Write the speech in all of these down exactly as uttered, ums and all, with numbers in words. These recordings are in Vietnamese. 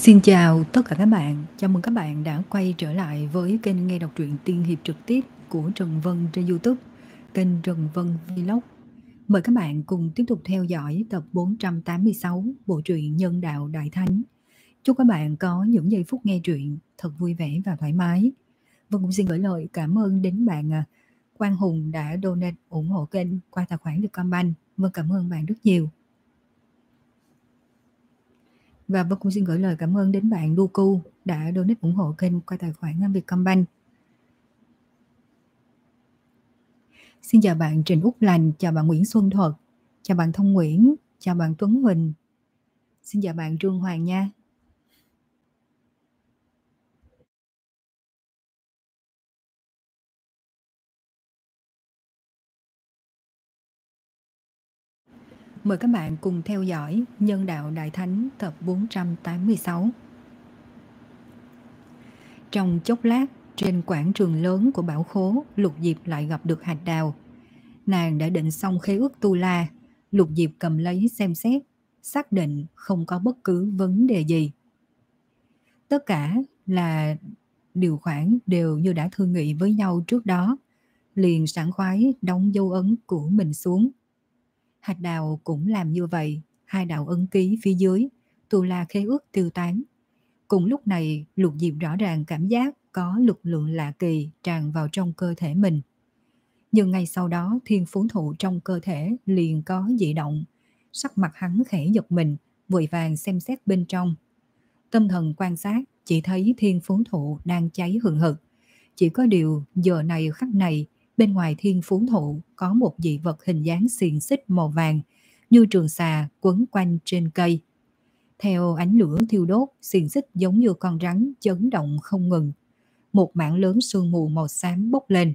Xin chào tất cả các bạn, chào mừng các bạn đã quay trở lại với kênh nghe đọc truyện tiên hiệp trực tiếp của Trần Vân trên YouTube, kênh Trần Vân Vlog. Mời các bạn cùng tiếp tục theo dõi tập bốn trăm tám mươi sáu bộ truyện Nhân Đạo Đại Thánh. Chúc các bạn có những giây phút nghe truyện thật vui vẻ và thoải mái. Vân cũng xin gửi lời cảm ơn đến bạn Quang Hùng đã donate ủng hộ kênh qua tài khoản Vietcombank. Vân cảm ơn bạn rất nhiều. Và Vân cũng xin gửi lời cảm ơn đến bạn Duku đã donate ủng hộ kênh qua tài khoản Vietcombank. Xin chào bạn Trịnh Úc Lành, chào bạn Nguyễn Xuân Thuật, chào bạn Thông Nguyễn, chào bạn Tuấn Huỳnh. Xin chào bạn Trương Hoàng nha. Mời các bạn cùng theo dõi Nhân Đạo Đại Thánh tập bốn trăm tám mươi sáu. Trong chốc lát, trên quảng trường lớn của Bảo Khố, Lục Diệp lại gặp được Hạch Đào. Nàng đã định xong khế ước tu la, Lục Diệp cầm lấy xem xét, xác định không có bất cứ vấn đề gì. Tất cả là điều khoản đều như đã thương nghị với nhau trước đó, liền sảng khoái đóng dấu ấn của mình xuống. Hạch Đào cũng làm như vậy, hai đạo ấn ký phía dưới, tu la khế ước tiêu tán. Cùng lúc này, Lục Diệp rõ ràng cảm giác có lực lượng lạ kỳ tràn vào trong cơ thể mình. Nhưng ngay sau đó, thiên phú thụ trong cơ thể liền có dị động. Sắc mặt hắn khẽ giật mình, vội vàng xem xét bên trong. Tâm thần quan sát, chỉ thấy thiên phú thụ đang cháy hừng hực. Chỉ có điều giờ này khắc này, bên ngoài thiên phú thụ có một dị vật hình dáng xiềng xích màu vàng, như trường xà quấn quanh trên cây. Theo ánh lửa thiêu đốt, xiềng xích giống như con rắn chấn động không ngừng. Một mảng lớn sương mù màu xám bốc lên.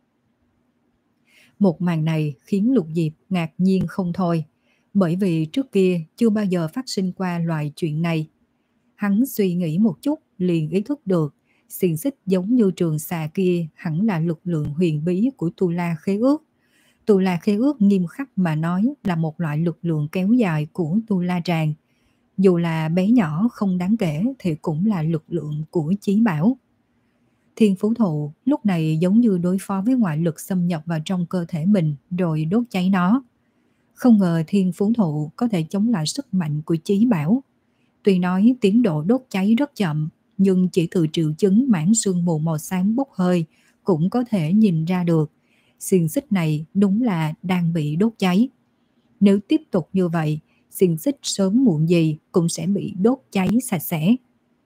Một màn này khiến Lục Diệp ngạc nhiên không thôi, bởi vì trước kia chưa bao giờ phát sinh qua loại chuyện này. Hắn suy nghĩ một chút liền ý thức được, xiềng xích giống như trường xà kia hẳn là lực lượng huyền bí của Tu La khế ước. Tu La khế ước nghiêm khắc mà nói là một loại lực lượng kéo dài của Tu La tràng. Dù là bé nhỏ không đáng kể thì cũng là lực lượng của chí bảo. Thiên phú thụ lúc này giống như đối phó với ngoại lực xâm nhập vào trong cơ thể mình rồi đốt cháy nó. Không ngờ thiên phú thụ có thể chống lại sức mạnh của chí bảo. Tuy nói tiến độ đốt cháy rất chậm, nhưng chỉ từ triệu chứng mảng sương mù màu xám bốc hơi cũng có thể nhìn ra được. Xiềng xích này đúng là đang bị đốt cháy. Nếu tiếp tục như vậy, xiềng xích sớm muộn gì cũng sẽ bị đốt cháy sạch sẽ.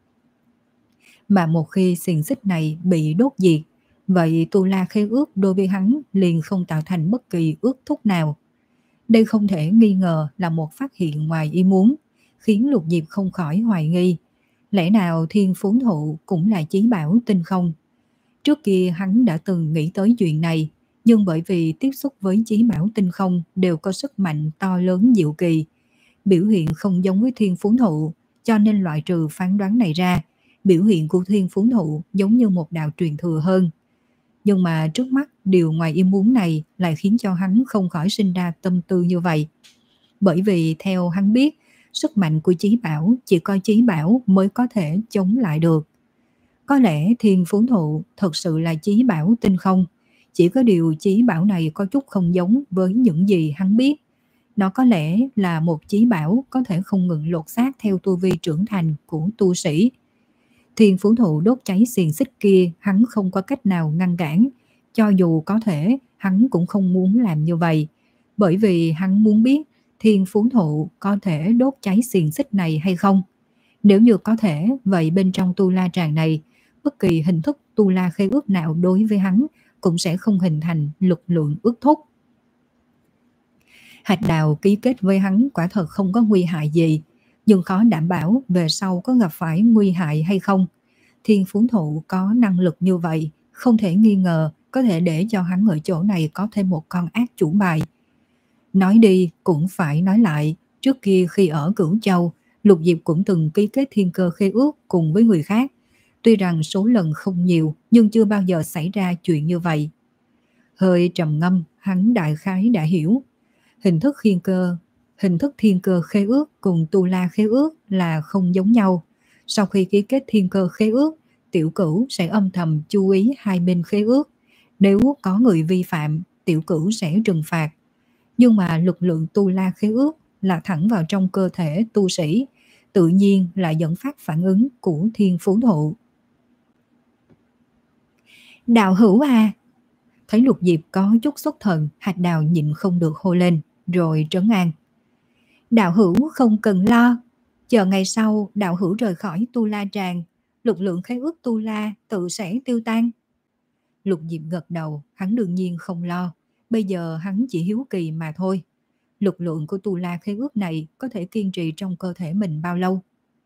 Mà một khi xiềng xích này bị đốt diệt, vậy Tu La khế ước đối với hắn liền không tạo thành bất kỳ ước thúc nào. Đây không thể nghi ngờ là một phát hiện ngoài ý muốn, khiến Lục Diệp không khỏi hoài nghi. Lẽ nào thiên phú thụ cũng là chí bảo tinh không? Trước kia hắn đã từng nghĩ tới chuyện này, nhưng bởi vì tiếp xúc với chí bảo tinh không đều có sức mạnh to lớn diệu kỳ, biểu hiện không giống với thiên phú thụ, cho nên loại trừ phán đoán này ra, biểu hiện của thiên phú thụ giống như một đạo truyền thừa hơn. Nhưng mà trước mắt điều ngoài ý muốn này lại khiến cho hắn không khỏi sinh ra tâm tư như vậy. Bởi vì theo hắn biết, sức mạnh của chí bảo chỉ có chí bảo mới có thể chống lại được. Có lẽ thiên phú thụ thật sự là chí bảo tinh không, chỉ có điều chí bảo này có chút không giống với những gì hắn biết. Nó có lẽ là một chí bảo có thể không ngừng lột xác theo tu vi trưởng thành của tu sĩ. Thiên phú thụ đốt cháy xiềng xích kia hắn không có cách nào ngăn cản, cho dù có thể hắn cũng không muốn làm như vậy, bởi vì hắn muốn biết thiên phú thụ có thể đốt cháy xiềng xích này hay không. Nếu như có thể, vậy bên trong Tu La tràng này, bất kỳ hình thức Tu La khế ước nào đối với hắn cũng sẽ không hình thành lực lượng ước thúc. Hạch Đào ký kết với hắn quả thật không có nguy hại gì, nhưng khó đảm bảo về sau có gặp phải nguy hại hay không. Thiên phú thụ có năng lực như vậy, không thể nghi ngờ có thể để cho hắn ở chỗ này có thêm một con ác chủ bài. Nói đi cũng phải nói lại, trước kia khi ở Cửu Châu, Lục Diệp cũng từng ký kết thiên cơ khế ước cùng với người khác. Tuy rằng số lần không nhiều, nhưng chưa bao giờ xảy ra chuyện như vậy. Hơi trầm ngâm, hắn đại khái đã hiểu. Hình thức thiên cơ, hình thức thiên cơ khế ước cùng Tu La khế ước là không giống nhau. Sau khi ký kết thiên cơ khế ước, Tiểu Cửu sẽ âm thầm chú ý hai bên khế ước. Nếu có người vi phạm, Tiểu Cửu sẽ trừng phạt. Nhưng mà lực lượng tu la khế ước là thẳng vào trong cơ thể tu sĩ, tự nhiên là dẫn phát phản ứng của thiên phú thụ. Đạo hữu à! Thấy Lục Diệp có chút xuất thần, Hạch Đào nhịn không được hô lên, rồi trấn an. Đạo hữu không cần lo, chờ ngày sau đạo hữu rời khỏi Tu La Tràng, lực lượng khế ước Tu La tự sẽ tiêu tan. Lục Diệp gật đầu, hắn đương nhiên không lo, bây giờ hắn chỉ hiếu kỳ mà thôi. Lực lượng của Tu La khế ước này có thể kiên trì trong cơ thể mình bao lâu?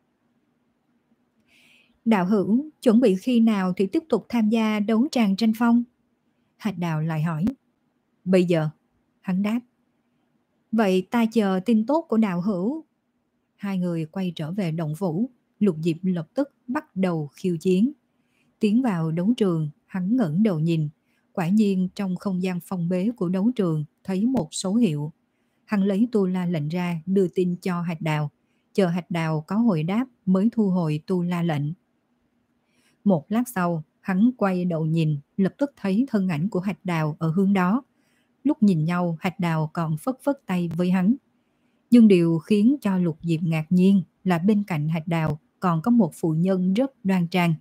Đạo hữu chuẩn bị khi nào thì tiếp tục tham gia đấu tràng tranh phong? Hạch Đào lại hỏi. Bây giờ, hắn đáp. Vậy ta chờ tin tốt của đạo hữu. Hai người quay trở về động phủ, Lục Diệp lập tức bắt đầu khiêu chiến. Tiến vào đấu trường, hắn ngẩng đầu nhìn, quả nhiên trong không gian phong bế của đấu trường thấy một số hiệu. Hắn lấy tu la lệnh ra đưa tin cho Hạch Đào, chờ Hạch Đào có hồi đáp mới thu hồi tu la lệnh. Một lát sau, hắn quay đầu nhìn, lập tức thấy thân ảnh của Hạch Đào ở hướng đó. Lúc nhìn nhau, Hạch Đào còn phất phất tay với hắn. Nhưng điều khiến cho Lục Diệp ngạc nhiên là bên cạnh Hạch Đào còn có một phụ nhân rất đoan trang.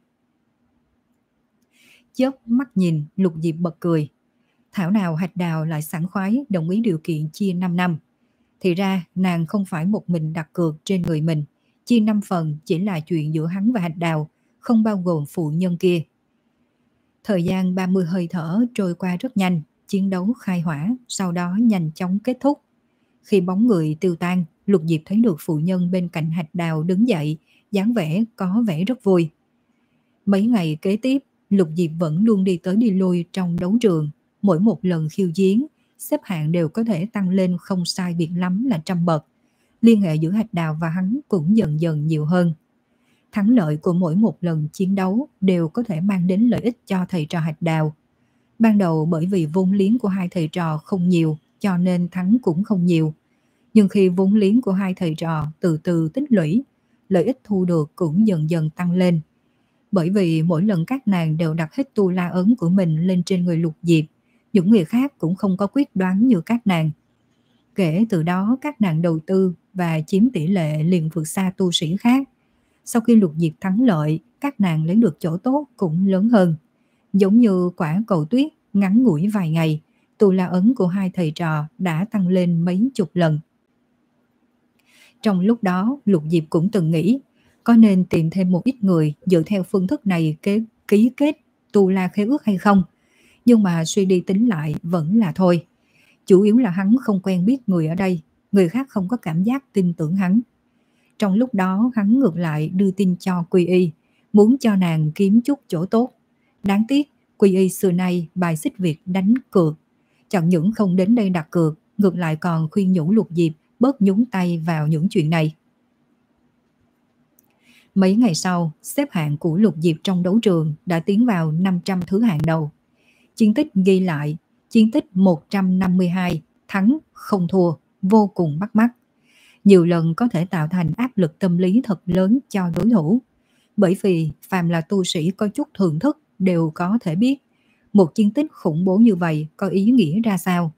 Chớp mắt nhìn, Lục Diệp bật cười. Thảo nào Hạch Đào lại sảng khoái đồng ý điều kiện chia năm năm. Thì ra nàng không phải một mình đặt cược trên người mình, chia năm phần chỉ là chuyện giữa hắn và Hạch Đào, không bao gồm phụ nhân kia. Thời gian ba mươi hơi thở trôi qua rất nhanh, chiến đấu khai hỏa, sau đó nhanh chóng kết thúc. Khi bóng người tiêu tan, Lục Diệp thấy được phụ nhân bên cạnh Hạch Đào đứng dậy, dáng vẻ có vẻ rất vui. Mấy ngày kế tiếp, Lục Diệp vẫn luôn đi tới đi lui trong đấu trường. Mỗi một lần khiêu chiến, xếp hạng đều có thể tăng lên không sai biệt lắm là trăm bậc. Liên hệ giữa Hạch Đào và hắn cũng dần dần nhiều hơn. Thắng lợi của mỗi một lần chiến đấu đều có thể mang đến lợi ích cho thầy trò Hạch Đào. Ban đầu bởi vì vốn liếng của hai thầy trò không nhiều, cho nên thắng cũng không nhiều. Nhưng khi vốn liếng của hai thầy trò từ từ tích lũy, lợi ích thu được cũng dần dần tăng lên. Bởi vì mỗi lần các nàng đều đặt hết tu la ấn của mình lên trên người Lục Diệp, những người khác cũng không có quyết đoán như các nàng. Kể từ đó các nàng đầu tư và chiếm tỷ lệ liền vượt xa tu sĩ khác. Sau khi Lục Diệp thắng lợi, các nàng lấy được chỗ tốt cũng lớn hơn. Giống như quả cầu tuyết, ngắn ngủi vài ngày, tu la ấn của hai thầy trò đã tăng lên mấy chục lần. Trong lúc đó, Lục Diệp cũng từng nghĩ, có nên tìm thêm một ít người dựa theo phương thức này kế, ký kết tu la khế ước hay không? Nhưng mà suy đi tính lại vẫn là thôi. Chủ yếu là hắn không quen biết người ở đây, người khác không có cảm giác tin tưởng hắn. Trong lúc đó hắn ngược lại đưa tin cho Quy Y, muốn cho nàng kiếm chút chỗ tốt. Đáng tiếc, Quy Y xưa nay bài xích việc đánh cược. Chẳng những không đến đây đặt cược, ngược lại còn khuyên nhủ Lục Diệp bớt nhúng tay vào những chuyện này. Mấy ngày sau, xếp hạng của Lục Diệp trong đấu trường đã tiến vào năm trăm thứ hạng đầu. Chiến tích ghi lại, chiến tích một trăm năm mươi hai, thắng không thua, vô cùng bắt mắt. Nhiều lần có thể tạo thành áp lực tâm lý thật lớn cho đối thủ. Bởi vì phàm là tu sĩ có chút thưởng thức đều có thể biết một chiến tích khủng bố như vậy có ý nghĩa ra sao.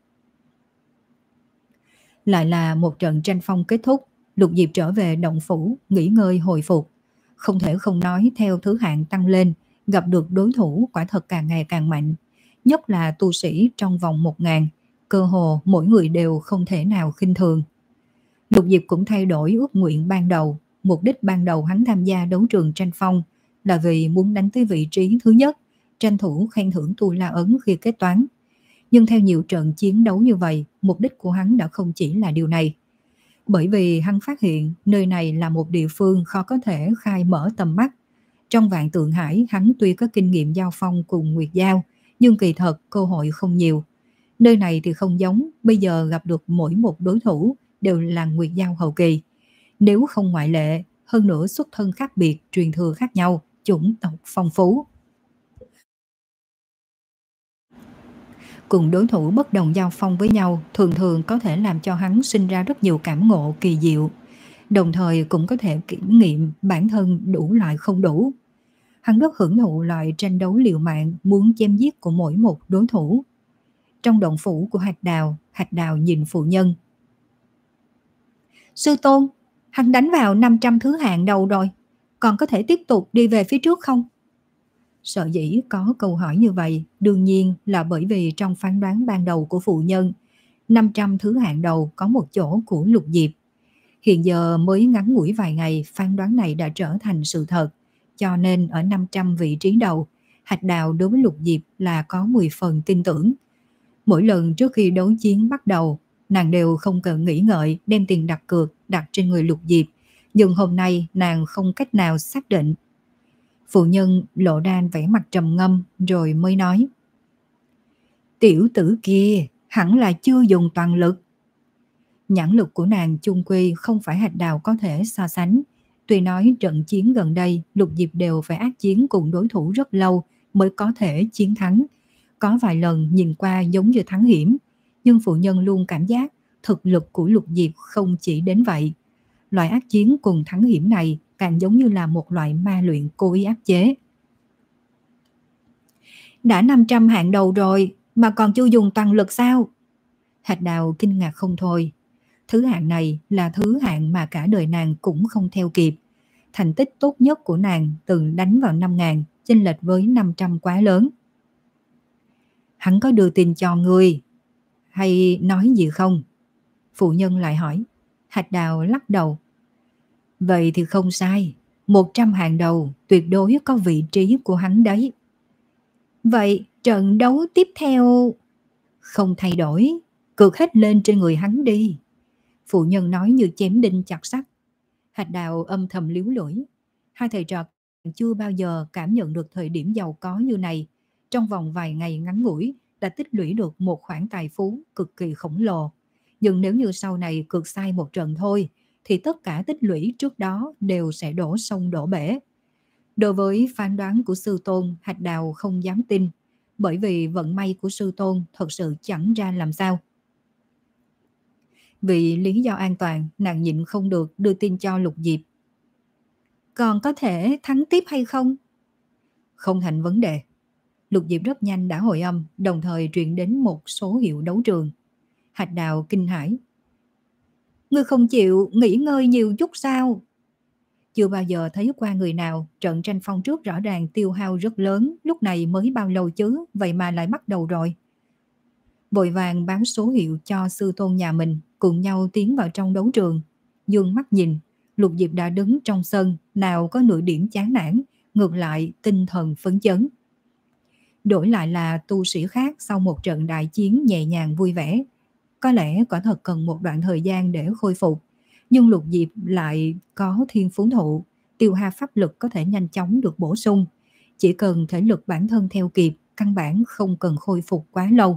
Lại là một trận tranh phong kết thúc, Lục Diệp trở về động phủ, nghỉ ngơi hồi phục. Không thể không nói theo thứ hạng tăng lên, gặp được đối thủ quả thật càng ngày càng mạnh. Nhất là tu sĩ trong vòng một ngàn, cơ hồ mỗi người đều không thể nào khinh thường. Lục Diệp cũng thay đổi ước nguyện ban đầu. Mục đích ban đầu hắn tham gia đấu trường tranh phong là vì muốn đánh tới vị trí thứ nhất, tranh thủ khen thưởng tu la ấn khi kết toán. Nhưng theo nhiều trận chiến đấu như vậy, mục đích của hắn đã không chỉ là điều này. Bởi vì hắn phát hiện nơi này là một địa phương khó có thể khai mở tầm mắt. Trong Vạn Tượng Hải, hắn tuy có kinh nghiệm giao phong cùng Nguyệt Giao, nhưng kỳ thật cơ hội không nhiều. Nơi này thì không giống, bây giờ gặp được mỗi một đối thủ đều là Nguyệt Giao hậu kỳ. Nếu không ngoại lệ, hơn nữa xuất thân khác biệt, truyền thừa khác nhau, chủng tộc phong phú. Cùng đối thủ bất đồng giao phong với nhau thường thường có thể làm cho hắn sinh ra rất nhiều cảm ngộ kỳ diệu. đồng thời cũng có thể kiểm nghiệm bản thân đủ loại không đủ. Hắn rất hưởng thụ loại tranh đấu liều mạng muốn chém giết của mỗi một đối thủ. Trong động phủ của Hạch Đào, Hạch Đào nhìn phụ nhân. Sư tôn, hắn đánh vào năm trăm thứ hạng đầu rồi, còn có thể tiếp tục đi về phía trước không? Sở dĩ có câu hỏi như vậy đương nhiên là bởi vì trong phán đoán ban đầu của phụ nhân, năm trăm thứ hạng đầu có một chỗ của Lục Diệp. Hiện giờ mới ngắn ngủi vài ngày, phán đoán này đã trở thành sự thật, cho nên ở năm trăm vị trí đầu, Hạch Đào đối với Lục Diệp là có mười phần tin tưởng. Mỗi lần trước khi đấu chiến bắt đầu, nàng đều không cần nghĩ ngợi đem tiền đặt cược đặt trên người Lục Diệp, nhưng hôm nay nàng không cách nào xác định. Phụ nhân lộ ra vẻ mặt trầm ngâm rồi mới nói: Tiểu tử kia hẳn là chưa dùng toàn lực. Nhãn lực của nàng chung quy không phải Hạch Đào có thể so sánh. Tuy nói trận chiến gần đây Lục Diệp đều phải ác chiến cùng đối thủ rất lâu mới có thể chiến thắng. Có vài lần nhìn qua giống như thắng hiểm, nhưng phụ nhân luôn cảm giác thực lực của Lục Diệp không chỉ đến vậy. Loại ác chiến cùng thắng hiểm này càng giống như là một loại ma luyện cố ý áp chế. Đã năm trăm hạng đầu rồi mà còn chưa dùng toàn lực sao? Hạch Đào kinh ngạc không thôi. Thứ hạng này là thứ hạng mà cả đời nàng cũng không theo kịp. Thành tích tốt nhất của nàng từng đánh vào năm ngàn, chênh lệch với năm trăm quá lớn. Hắn có đưa tin cho ngươi hay nói gì không? Phụ nhân lại hỏi. Hạch Đào lắc đầu. Vậy thì không sai, một trăm hàng đầu tuyệt đối có vị trí của hắn đấy. Vậy trận đấu tiếp theo không thay đổi, cược hết lên trên người hắn đi. Phụ nhân nói như chém đinh chặt sắt. Hạch Đào âm thầm líu lưỡi. Hai thầy trò chưa bao giờ cảm nhận được thời điểm giàu có như này. Trong vòng vài ngày ngắn ngủi đã tích lũy được một khoản tài phú cực kỳ khổng lồ. Nhưng nếu như sau này cược sai một trận thôi, thì tất cả tích lũy trước đó đều sẽ đổ sông đổ bể. Đối với phán đoán của sư tôn, Hạch Đào không dám tin, bởi vì vận may của sư tôn thật sự chẳng ra làm sao. Vì lý do an toàn, nàng nhịn không được đưa tin cho Lục Diệp. Còn có thể thắng tiếp hay không? Không thành vấn đề. Lục Diệp rất nhanh đã hồi âm, đồng thời truyền đến một số hiệu đấu trường. Hạch Đào kinh hãi. Ngươi không chịu nghỉ ngơi nhiều chút sao? Chưa bao giờ thấy qua người nào, trận tranh phong trước rõ ràng tiêu hao rất lớn, lúc này mới bao lâu chứ, vậy mà lại bắt đầu rồi. Vội vàng báo số hiệu cho sư tôn nhà mình, cùng nhau tiến vào trong đấu trường. Dương mắt nhìn, Lục Diệp đã đứng trong sân, nào có nửa điểm chán nản, ngược lại tinh thần phấn chấn. Đổi lại là tu sĩ khác sau một trận đại chiến nhẹ nhàng vui vẻ, có lẽ quả thật cần một đoạn thời gian để khôi phục, nhưng Lục Diệp lại có thiên phú thụ, tiêu hao pháp lực có thể nhanh chóng được bổ sung, chỉ cần thể lực bản thân theo kịp, căn bản không cần khôi phục quá lâu.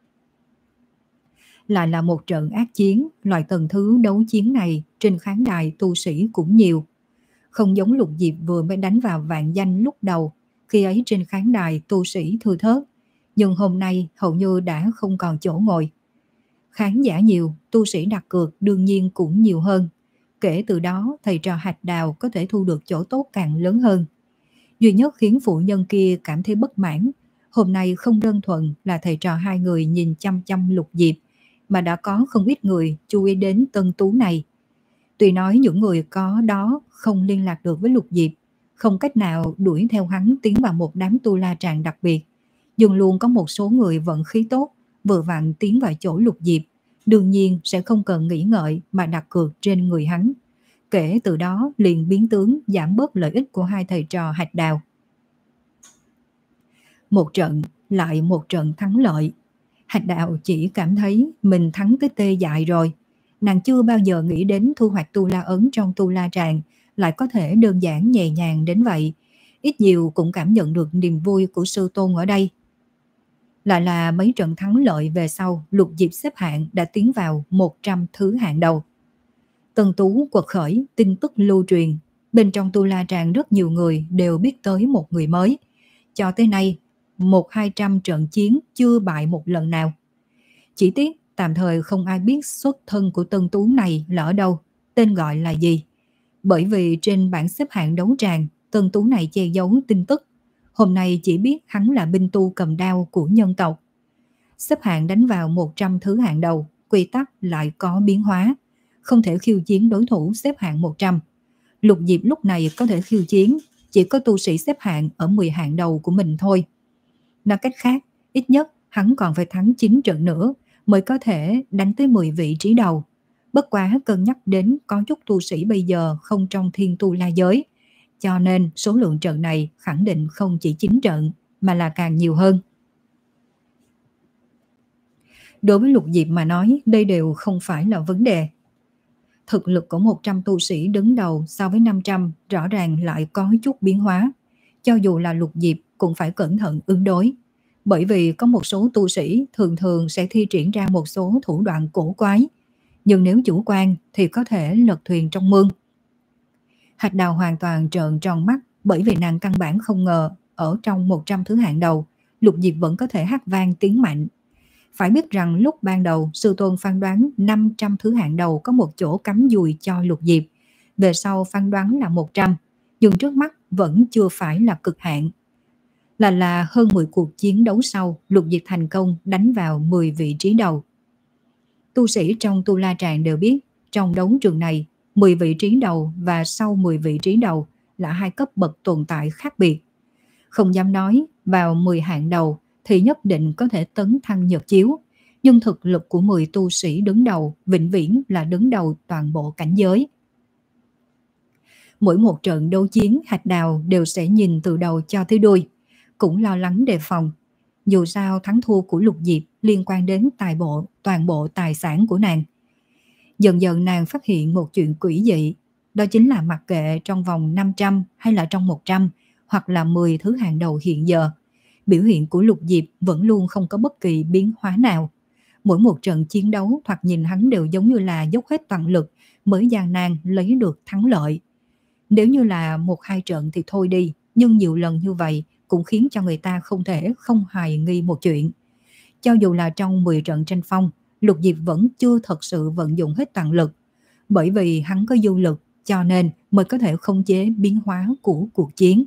Lại là một trận ác chiến, loại tầng thứ đấu chiến này trên khán đài tu sĩ cũng nhiều. Không giống Lục Diệp vừa mới đánh vào vạn danh lúc đầu, khi ấy trên khán đài tu sĩ thưa thớt, nhưng hôm nay hầu như đã không còn chỗ ngồi. Khán giả nhiều, tu sĩ đặt cược đương nhiên cũng nhiều hơn. Kể từ đó, thầy trò Hạch Đào có thể thu được chỗ tốt càng lớn hơn. Duy nhất khiến phụ nhân kia cảm thấy bất mãn, hôm nay không đơn thuần là thầy trò hai người nhìn chăm chăm Lục Diệp, mà đã có không ít người chú ý đến tân tú này. Tuy nói những người có đó không liên lạc được với Lục Diệp, không cách nào đuổi theo hắn tiến vào một đám tu la tràng đặc biệt, nhưng luôn có một số người vận khí tốt, vừa vặn tiến vào chỗ Lục Diệp, đương nhiên sẽ không cần nghĩ ngợi mà đặt cược trên người hắn. Kể từ đó liền biến tướng, giảm bớt lợi ích của hai thầy trò Hạch Đào. Một trận lại một trận thắng lợi. Hạch Đào chỉ cảm thấy mình thắng tới tê dại rồi. Nàng chưa bao giờ nghĩ đến thu hoạch tu la ấn trong tu la tràng lại có thể đơn giản nhẹ nhàng đến vậy. Ít nhiều cũng cảm nhận được niềm vui của sư tôn ở đây. Lại là mấy trận thắng lợi về sau, Lục Diệp xếp hạng đã tiến vào một trăm thứ hạng đầu. Tân tú quật khởi, tin tức lưu truyền. Bên trong tu la tràng rất nhiều người đều biết tới một người mới. Cho tới nay, một hai trăm trận chiến chưa bại một lần nào. Chỉ tiếc tạm thời không ai biết xuất thân của tân tú này là ở đâu. tên gọi là gì. Bởi vì trên bảng xếp hạng đấu tràng, Tân Tú này che giấu tin tức. Hôm nay chỉ biết hắn là binh tu cầm đao của nhân tộc. Xếp hạng đánh vào một trăm thứ hạng đầu, quy tắc lại có biến hóa. Không thể khiêu chiến đối thủ xếp hạng một trăm. Lục Diệp lúc này có thể khiêu chiến, chỉ có tu sĩ xếp hạng ở mười hạng đầu của mình thôi. Nói cách khác, ít nhất hắn còn phải thắng chín trận nữa mới có thể đánh tới mười vị trí đầu. Bất quá cân nhắc đến có chút tu sĩ bây giờ không trong thiên tu la giới, cho nên số lượng trận này khẳng định không chỉ chín trận mà là càng nhiều hơn. Đối với Lục Diệp mà nói, đây đều không phải là vấn đề. Thực lực của một trăm tu sĩ đứng đầu so với năm trăm rõ ràng lại có chút biến hóa. Cho dù là Lục Diệp cũng phải cẩn thận ứng đối. Bởi vì có một số tu sĩ thường thường sẽ thi triển ra một số thủ đoạn cổ quái. Nhưng nếu chủ quan thì có thể lật thuyền trong mương. Hạch Đào hoàn toàn trợn tròn mắt, bởi vì nàng căn bản không ngờ ở trong một trăm thứ hạng đầu, Lục Diệp vẫn có thể hát vang tiếng mạnh. Phải biết rằng lúc ban đầu sư tôn phán đoán năm trăm thứ hạng đầu có một chỗ cắm dùi cho Lục Diệp. Về sau phán đoán là một trăm, nhưng trước mắt vẫn chưa phải là cực hạn. Là là hơn mười cuộc chiến đấu sau, Lục Diệp thành công đánh vào mười vị trí đầu. Tu sĩ trong Tu La Tràng đều biết, trong đấu trường này, mười vị trí đầu và sau mười vị trí đầu là hai cấp bậc tồn tại khác biệt. Không dám nói vào mười hạng đầu thì nhất định có thể tấn thăng nhật chiếu, nhưng thực lực của mười tu sĩ đứng đầu vĩnh viễn là đứng đầu toàn bộ cảnh giới. Mỗi một trận đấu chiến, Hạch Đào đều sẽ nhìn từ đầu cho tới đuôi, cũng lo lắng đề phòng. Dù sao thắng thua của Lục Diệp liên quan đến tài bộ, toàn bộ tài sản của nàng. Dần dần nàng phát hiện một chuyện quỷ dị, đó chính là mặc kệ trong vòng năm trăm hay là trong một trăm hoặc là mười thứ hạng đầu hiện giờ, biểu hiện của Lục Diệp vẫn luôn không có bất kỳ biến hóa nào. Mỗi một trận chiến đấu thoạt nhìn hắn đều giống như là dốc hết toàn lực mới gian nan lấy được thắng lợi. Nếu như là một hai trận thì thôi đi, nhưng nhiều lần như vậy cũng khiến cho người ta không thể không hoài nghi một chuyện. Cho dù là trong mười trận tranh phong, Lục Diệp vẫn chưa thật sự vận dụng hết toàn lực. Bởi vì hắn có dư lực, cho nên mới có thể khống chế biến hóa của cuộc chiến.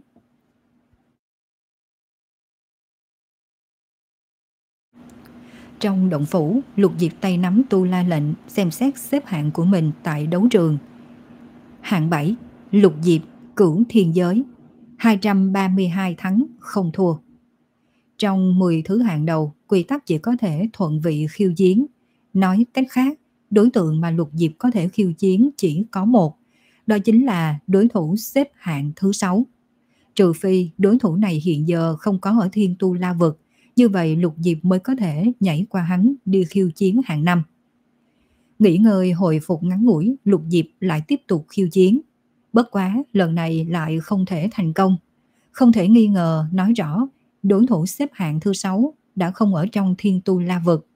Trong động phủ, Lục Diệp tay nắm tu la lệnh, xem xét xếp hạng của mình tại đấu trường. Hạng bảy, Lục Diệp, Cửu Thiên Giới, hai trăm ba mươi hai thắng, không thua. Trong mười thứ hạng đầu, quy tắc chỉ có thể thuận vị khiêu chiến. Nói cách khác, đối tượng mà Lục Diệp có thể khiêu chiến chỉ có một, đó chính là đối thủ xếp hạng thứ sáu. Trừ phi đối thủ này hiện giờ không có ở Thiên Tu La Vực, như vậy Lục Diệp mới có thể nhảy qua hắn đi khiêu chiến hạng năm. Nghỉ ngơi hồi phục ngắn ngủi, Lục Diệp lại tiếp tục khiêu chiến. Bất quá lần này lại không thể thành công. Không thể nghi ngờ nói rõ đối thủ xếp hạng thứ sáu đã không ở trong Thiên Tu La Vực.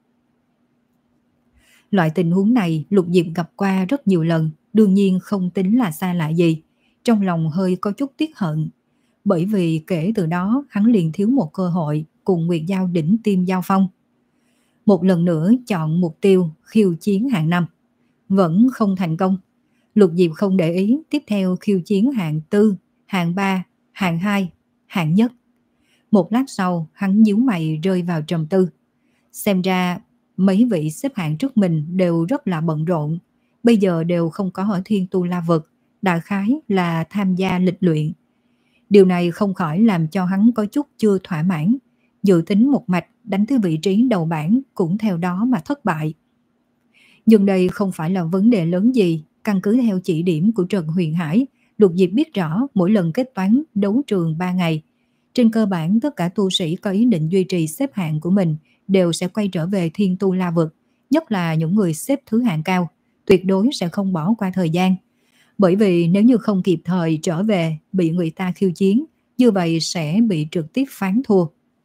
Loại tình huống này Lục Diệp gặp qua rất nhiều lần, đương nhiên không tính là xa lạ gì. Trong lòng hơi có chút tiếc hận, bởi vì kể từ đó hắn liền thiếu một cơ hội cùng Nguyệt Giao đỉnh tim giao phong. Một lần nữa chọn mục tiêu khiêu chiến hạng năm, vẫn không thành công. Lục Diệp không để ý, tiếp theo khiêu chiến hạng tư, hạng ba, hạng hai, hạng nhất. Một lát sau hắn nhíu mày rơi vào trầm tư. Xem ra mấy vị xếp hạng trước mình đều rất là bận rộn, bây giờ đều không có ở Thiên Tu La Vực, đại khái là tham gia lịch luyện. Điều này không khỏi làm cho hắn có chút chưa thỏa mãn, dự tính một mạch đánh tới vị trí đầu bảng cũng theo đó mà thất bại. Nhưng đây không phải là vấn đề lớn gì, căn cứ theo chỉ điểm của Trần Huyền Hải, Lục Diệp biết rõ mỗi lần kết toán đấu trường ba ngày, trên cơ bản tất cả tu sĩ có ý định duy trì xếp hạng của mình đều sẽ quay trở về Thiên Tu La Vực, nhất là những người xếp thứ hạng cao, tuyệt đối sẽ không bỏ qua thời gian. Bởi vì nếu như không kịp thời trở về bị người ta khiêu chiến, như vậy sẽ bị trực tiếp phán thua.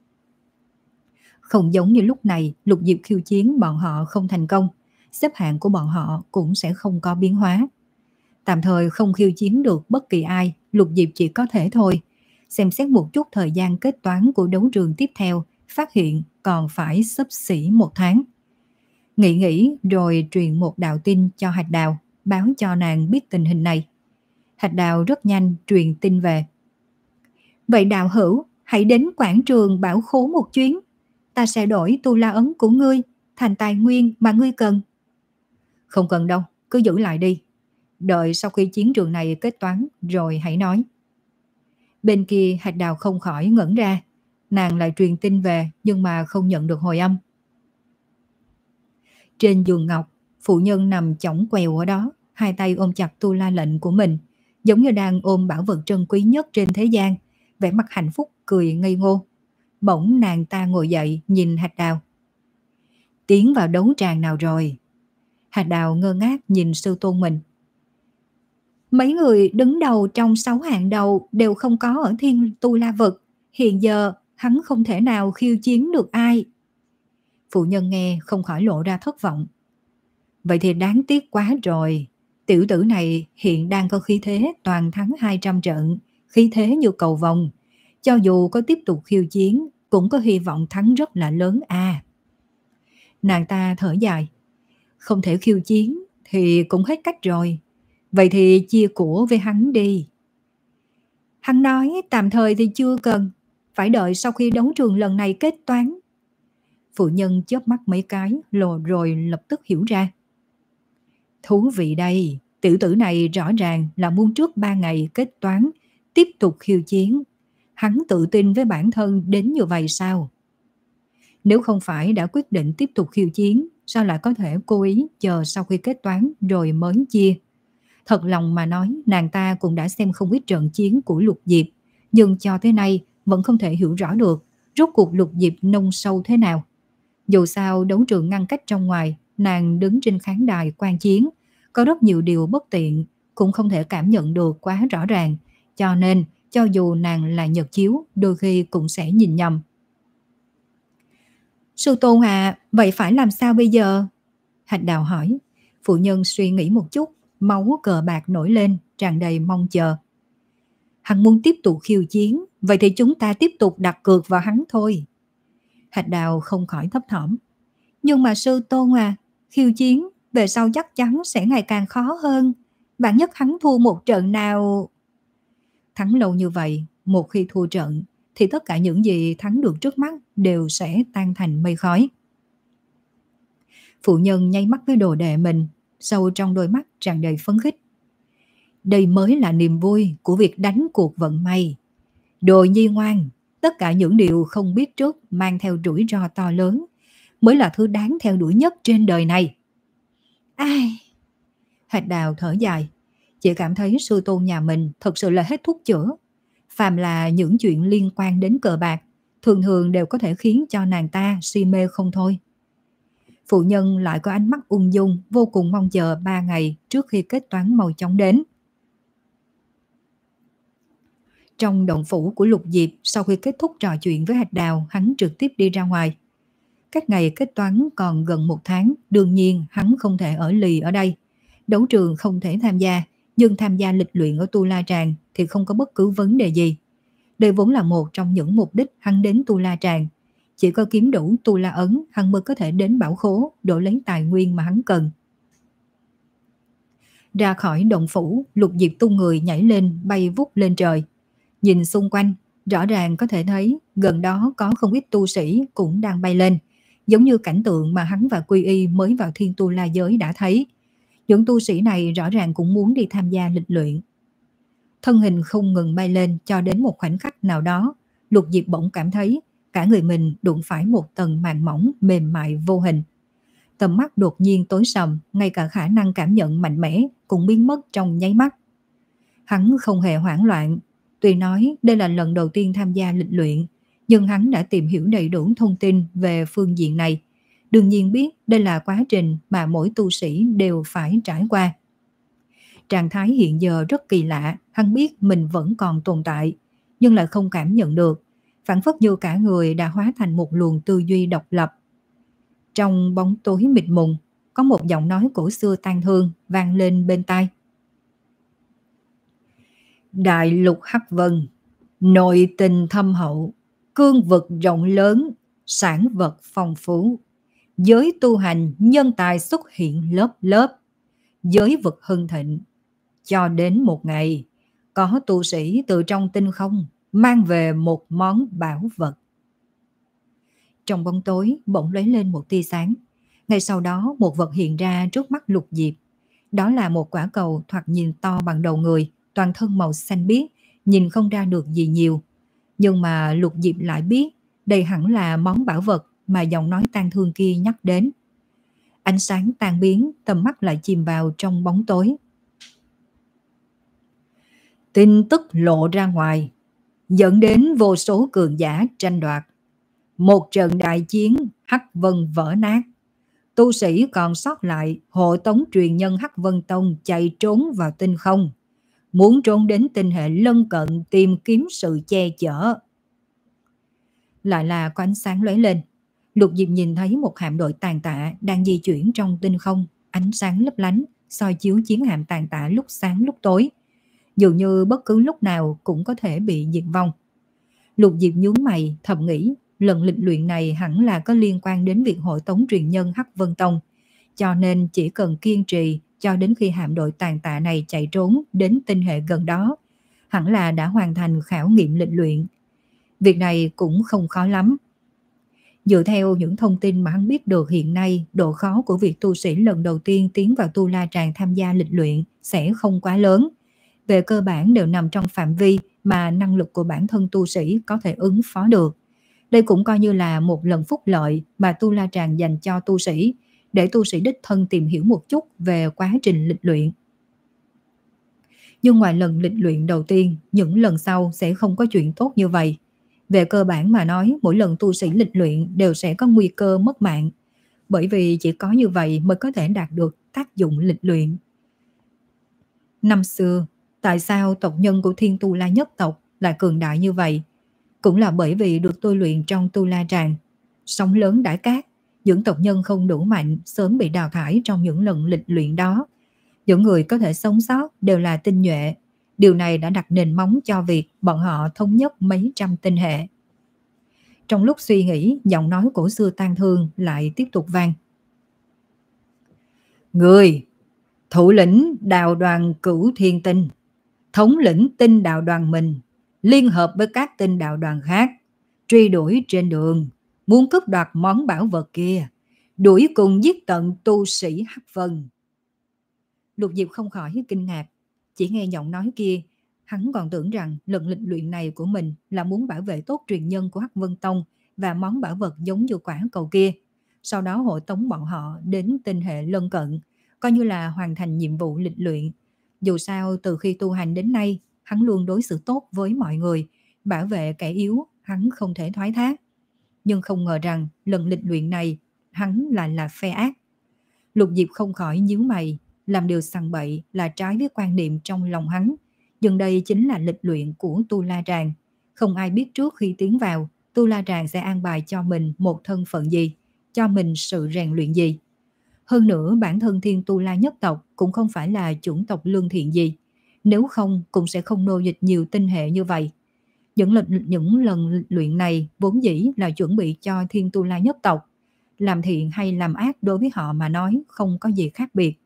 Không giống như lúc này, Lục Diệp khiêu chiến bọn họ không thành công, xếp hạng của bọn họ cũng sẽ không có biến hóa. Tạm thời không khiêu chiến được bất kỳ ai, Lục Diệp chỉ có thể thôi. Xem xét một chút thời gian kết toán của đấu trường tiếp theo, phát hiện còn phải xấp xỉ một tháng. Nghĩ nghĩ rồi truyền một đạo tin cho Hạch Đào. báo cho nàng biết tình hình này. Hạch Đào rất nhanh truyền tin về. Vậy đạo hữu, hãy đến quảng trường Bảo Khố một chuyến. Ta sẽ đổi tu la ấn của ngươi thành tài nguyên mà ngươi cần. Không cần đâu, cứ giữ lại đi. Đợi sau khi chiến trường này kết toán rồi hãy nói. Bên kia Hạch Đào không khỏi ngẩn ra. Nàng lại truyền tin về nhưng mà không nhận được hồi âm. Trên giường ngọc, phụ nhân nằm chõng quèo ở đó, hai tay ôm chặt tu la lệnh của mình, giống như đang ôm bảo vật trân quý nhất trên thế gian, vẻ mặt hạnh phúc cười ngây ngô. Bỗng nàng ta ngồi dậy nhìn Hạch Đào. Tiến vào đấu tràng nào rồi? Hạch Đào ngơ ngác nhìn sư tôn mình. Mấy người đứng đầu trong sáu hạng đầu đều không có ở Thiên Tu La Vực. Hiện giờ hắn không thể nào khiêu chiến được ai. Phụ nhân nghe không khỏi lộ ra thất vọng. Vậy thì đáng tiếc quá rồi. Tiểu tử này hiện đang có khí thế toàn thắng hai trăm trận, khí thế như cầu vồng. Cho dù có tiếp tục khiêu chiến, cũng có hy vọng thắng rất là lớn à. Nàng ta thở dài. Không thể khiêu chiến thì cũng hết cách rồi. Vậy thì chia của với hắn đi. Hắn nói tạm thời thì chưa cần, phải đợi sau khi đấu trường lần này kết toán. Phụ nhân chớp mắt mấy cái lồ rồi lập tức hiểu ra. Thú vị đây, tiểu tử này rõ ràng là muốn trước ba ngày kết toán, tiếp tục khiêu chiến. Hắn tự tin với bản thân đến như vậy sao? Nếu không phải đã quyết định tiếp tục khiêu chiến, sao lại có thể cố ý chờ sau khi kết toán rồi mới chia? Thật lòng mà nói, nàng ta cũng đã xem không ít trận chiến của Lục Diệp, nhưng cho tới nay vẫn không thể hiểu rõ được rốt cuộc Lục Diệp nông sâu thế nào. Dù sao đấu trường ngăn cách trong ngoài, nàng đứng trên khán đài quan chiến, có rất nhiều điều bất tiện, cũng không thể cảm nhận được quá rõ ràng, cho nên cho dù nàng là nhật chiếu, đôi khi cũng sẽ nhìn nhầm. Sư tôn à, vậy phải làm sao bây giờ? Hạch Đào hỏi. Phụ nhân suy nghĩ một chút, máu cờ bạc nổi lên, tràn đầy mong chờ. Hắn muốn tiếp tục khiêu chiến, vậy thì chúng ta tiếp tục đặt cược vào hắn thôi. Hạch Đào không khỏi thấp thỏm. Nhưng mà sư tôn à, khiêu chiến về sau chắc chắn sẽ ngày càng khó hơn. Vạn nhất hắn thua một trận nào... Thắng lâu như vậy, một khi thua trận, thì tất cả những gì thắng được trước mắt đều sẽ tan thành mây khói. Phụ nhân nháy mắt với đồ đệ mình, sâu trong đôi mắt tràn đầy phấn khích. Đây mới là niềm vui của việc đánh cuộc vận may. Đồ nhi ngoan, tất cả những điều không biết trước mang theo rủi ro to lớn mới là thứ đáng theo đuổi nhất trên đời này. Ai? Hạch Đào thở dài, chỉ cảm thấy sư tôn nhà mình thật sự là hết thuốc chữa. Phàm là những chuyện liên quan đến cờ bạc, thường thường đều có thể khiến cho nàng ta si mê không thôi. Phụ nhân lại có ánh mắt ung dung, vô cùng mong chờ ba ngày trước khi kết toán mau chóng đến. Trong động phủ của Lục Diệp, sau khi kết thúc trò chuyện với Hạch Đào, hắn trực tiếp đi ra ngoài. Các ngày kết toán còn gần một tháng, đương nhiên hắn không thể ở lì ở đây. Đấu trường không thể tham gia, nhưng tham gia lịch luyện ở Tu La Tràng thì không có bất cứ vấn đề gì. Đây vốn là một trong những mục đích hắn đến Tu La Tràng. Chỉ có kiếm đủ Tu La ấn, hắn mới có thể đến Bảo Khố đổi lấy tài nguyên mà hắn cần. Ra khỏi động phủ, Lục Diệp tung người nhảy lên, bay vút lên trời. Nhìn xung quanh, rõ ràng có thể thấy gần đó có không ít tu sĩ cũng đang bay lên, giống như cảnh tượng mà hắn và Quy Y mới vào Thiên Tu La giới đã thấy. Những tu sĩ này rõ ràng cũng muốn đi tham gia lịch luyện. Thân hình không ngừng bay lên cho đến một khoảnh khắc nào đó, Lục Diệp bỗng cảm thấy cả người mình đụng phải một tầng màng mỏng mềm mại vô hình. Tầm mắt đột nhiên tối sầm, ngay cả khả năng cảm nhận mạnh mẽ cũng biến mất trong nháy mắt. Hắn không hề hoảng loạn. Tuy nói đây là lần đầu tiên tham gia lịch luyện, nhưng hắn đã tìm hiểu đầy đủ thông tin về phương diện này. Đương nhiên biết đây là quá trình mà mỗi tu sĩ đều phải trải qua. Trạng thái hiện giờ rất kỳ lạ, hắn biết mình vẫn còn tồn tại, nhưng lại không cảm nhận được, phảng phất như cả người đã hóa thành một luồng tư duy độc lập. Trong bóng tối mịt mùng, có một giọng nói cổ xưa tang thương vang lên bên tai. Đại lục Hắc Vân, nội tình thâm hậu, cương vực rộng lớn, sản vật phong phú, giới tu hành nhân tài xuất hiện lớp lớp. giới vực hưng thịnh. Cho đến một ngày, có tu sĩ từ trong tinh không mang về một món bảo vật. Trong bóng tối bỗng lóe lên một tia sáng. Ngay sau đó một vật hiện ra trước mắt Lục Diệp. Đó là một quả cầu thoạt nhìn to bằng đầu người, toàn thân màu xanh biếc, nhìn không ra được gì nhiều. Nhưng mà Lục Diệp lại biết đây hẳn là món bảo vật mà giọng nói tang thương kia nhắc đến. Ánh sáng tan biến, tầm mắt lại chìm vào trong bóng tối. Tin tức lộ ra ngoài, dẫn đến vô số cường giả tranh đoạt. Một trận đại chiến, Hắc Vân vỡ nát. Tu sĩ còn sót lại hộ tống truyền nhân Hắc Vân Tông chạy trốn vào tinh không, muốn trốn đến tinh hệ lân cận tìm kiếm sự che chở. Lại là có ánh sáng lóe lên. Lục Diệp nhìn thấy một hạm đội tàn tạ đang di chuyển trong tinh không, ánh sáng lấp lánh soi chiếu chiến hạm tàn tạ lúc sáng lúc tối, dường như bất cứ lúc nào cũng có thể bị diệt vong. Lục Diệp nhướng mày thầm nghĩ, lần lịch luyện này hẳn là có liên quan đến việc hộ tống truyền nhân Hắc Vân Tông, cho nên chỉ cần kiên trì cho đến khi hạm đội tàn tạ này chạy trốn đến tinh hệ gần đó, hẳn là đã hoàn thành khảo nghiệm lịch luyện. Việc này cũng không khó lắm. Dựa theo những thông tin mà hắn biết được hiện nay, độ khó của việc tu sĩ lần đầu tiên tiến vào Tu La Tràng tham gia lịch luyện sẽ không quá lớn. Về cơ bản đều nằm trong phạm vi mà năng lực của bản thân tu sĩ có thể ứng phó được. Đây cũng coi như là một lần phúc lợi mà Tu La Tràng dành cho tu sĩ, để tu sĩ đích thân tìm hiểu một chút về quá trình lịch luyện. Nhưng ngoài lần lịch luyện đầu tiên, những lần sau sẽ không có chuyện tốt như vậy. Về cơ bản mà nói, mỗi lần tu sĩ lịch luyện đều sẽ có nguy cơ mất mạng, bởi vì chỉ có như vậy mới có thể đạt được tác dụng lịch luyện. Năm xưa, tại sao tộc nhân của Thiên Tu La nhất tộc lại cường đại như vậy? Cũng là bởi vì được tôi luyện trong Tu La Tràng. Sóng lớn đãi cát, những tộc nhân không đủ mạnh sớm bị đào thải trong những lần lịch luyện đó. Những người có thể sống sót đều là tinh nhuệ. Điều này đã đặt nền móng cho việc bọn họ thống nhất mấy trăm tinh hệ. Trong lúc suy nghĩ, giọng nói cổ xưa tang thương lại tiếp tục vang. Người, thủ lĩnh đạo đoàn Cửu Thiên Tinh, thống lĩnh tinh đạo đoàn mình, liên hợp với các tinh đạo đoàn khác, truy đuổi trên đường, muốn cướp đoạt món bảo vật kia, đuổi cùng giết tận tu sĩ Hắc Vân. Lục Diệp không khỏi kinh ngạc, chỉ nghe giọng nói kia, hắn còn tưởng rằng lần lịch luyện này của mình là muốn bảo vệ tốt truyền nhân của Hắc Vân Tông và món bảo vật giống như quả cầu kia, sau đó hộ tống bọn họ đến tinh hệ lân cận, coi như là hoàn thành nhiệm vụ lịch luyện. Dù sao từ khi tu hành đến nay, hắn luôn đối xử tốt với mọi người, bảo vệ kẻ yếu, hắn không thể thoái thác. Nhưng không ngờ rằng lần lịch luyện này, hắn lại là phe ác. Lục Diệp không khỏi nhíu mày, làm điều sằng bậy là trái với quan niệm trong lòng hắn. Nhưng đây chính là lịch luyện của Tu La Tràng. Không ai biết trước khi tiến vào, Tu La Tràng sẽ an bài cho mình một thân phận gì, cho mình sự rèn luyện gì. Hơn nữa bản thân Thiên Tu La nhất tộc cũng không phải là chủng tộc lương thiện gì. Nếu không cũng sẽ không nô dịch nhiều tinh hệ như vậy. Những lần, những lần luyện này vốn dĩ là chuẩn bị cho Thiên Tu La nhất tộc. Làm thiện hay làm ác đối với họ mà nói không có gì khác biệt.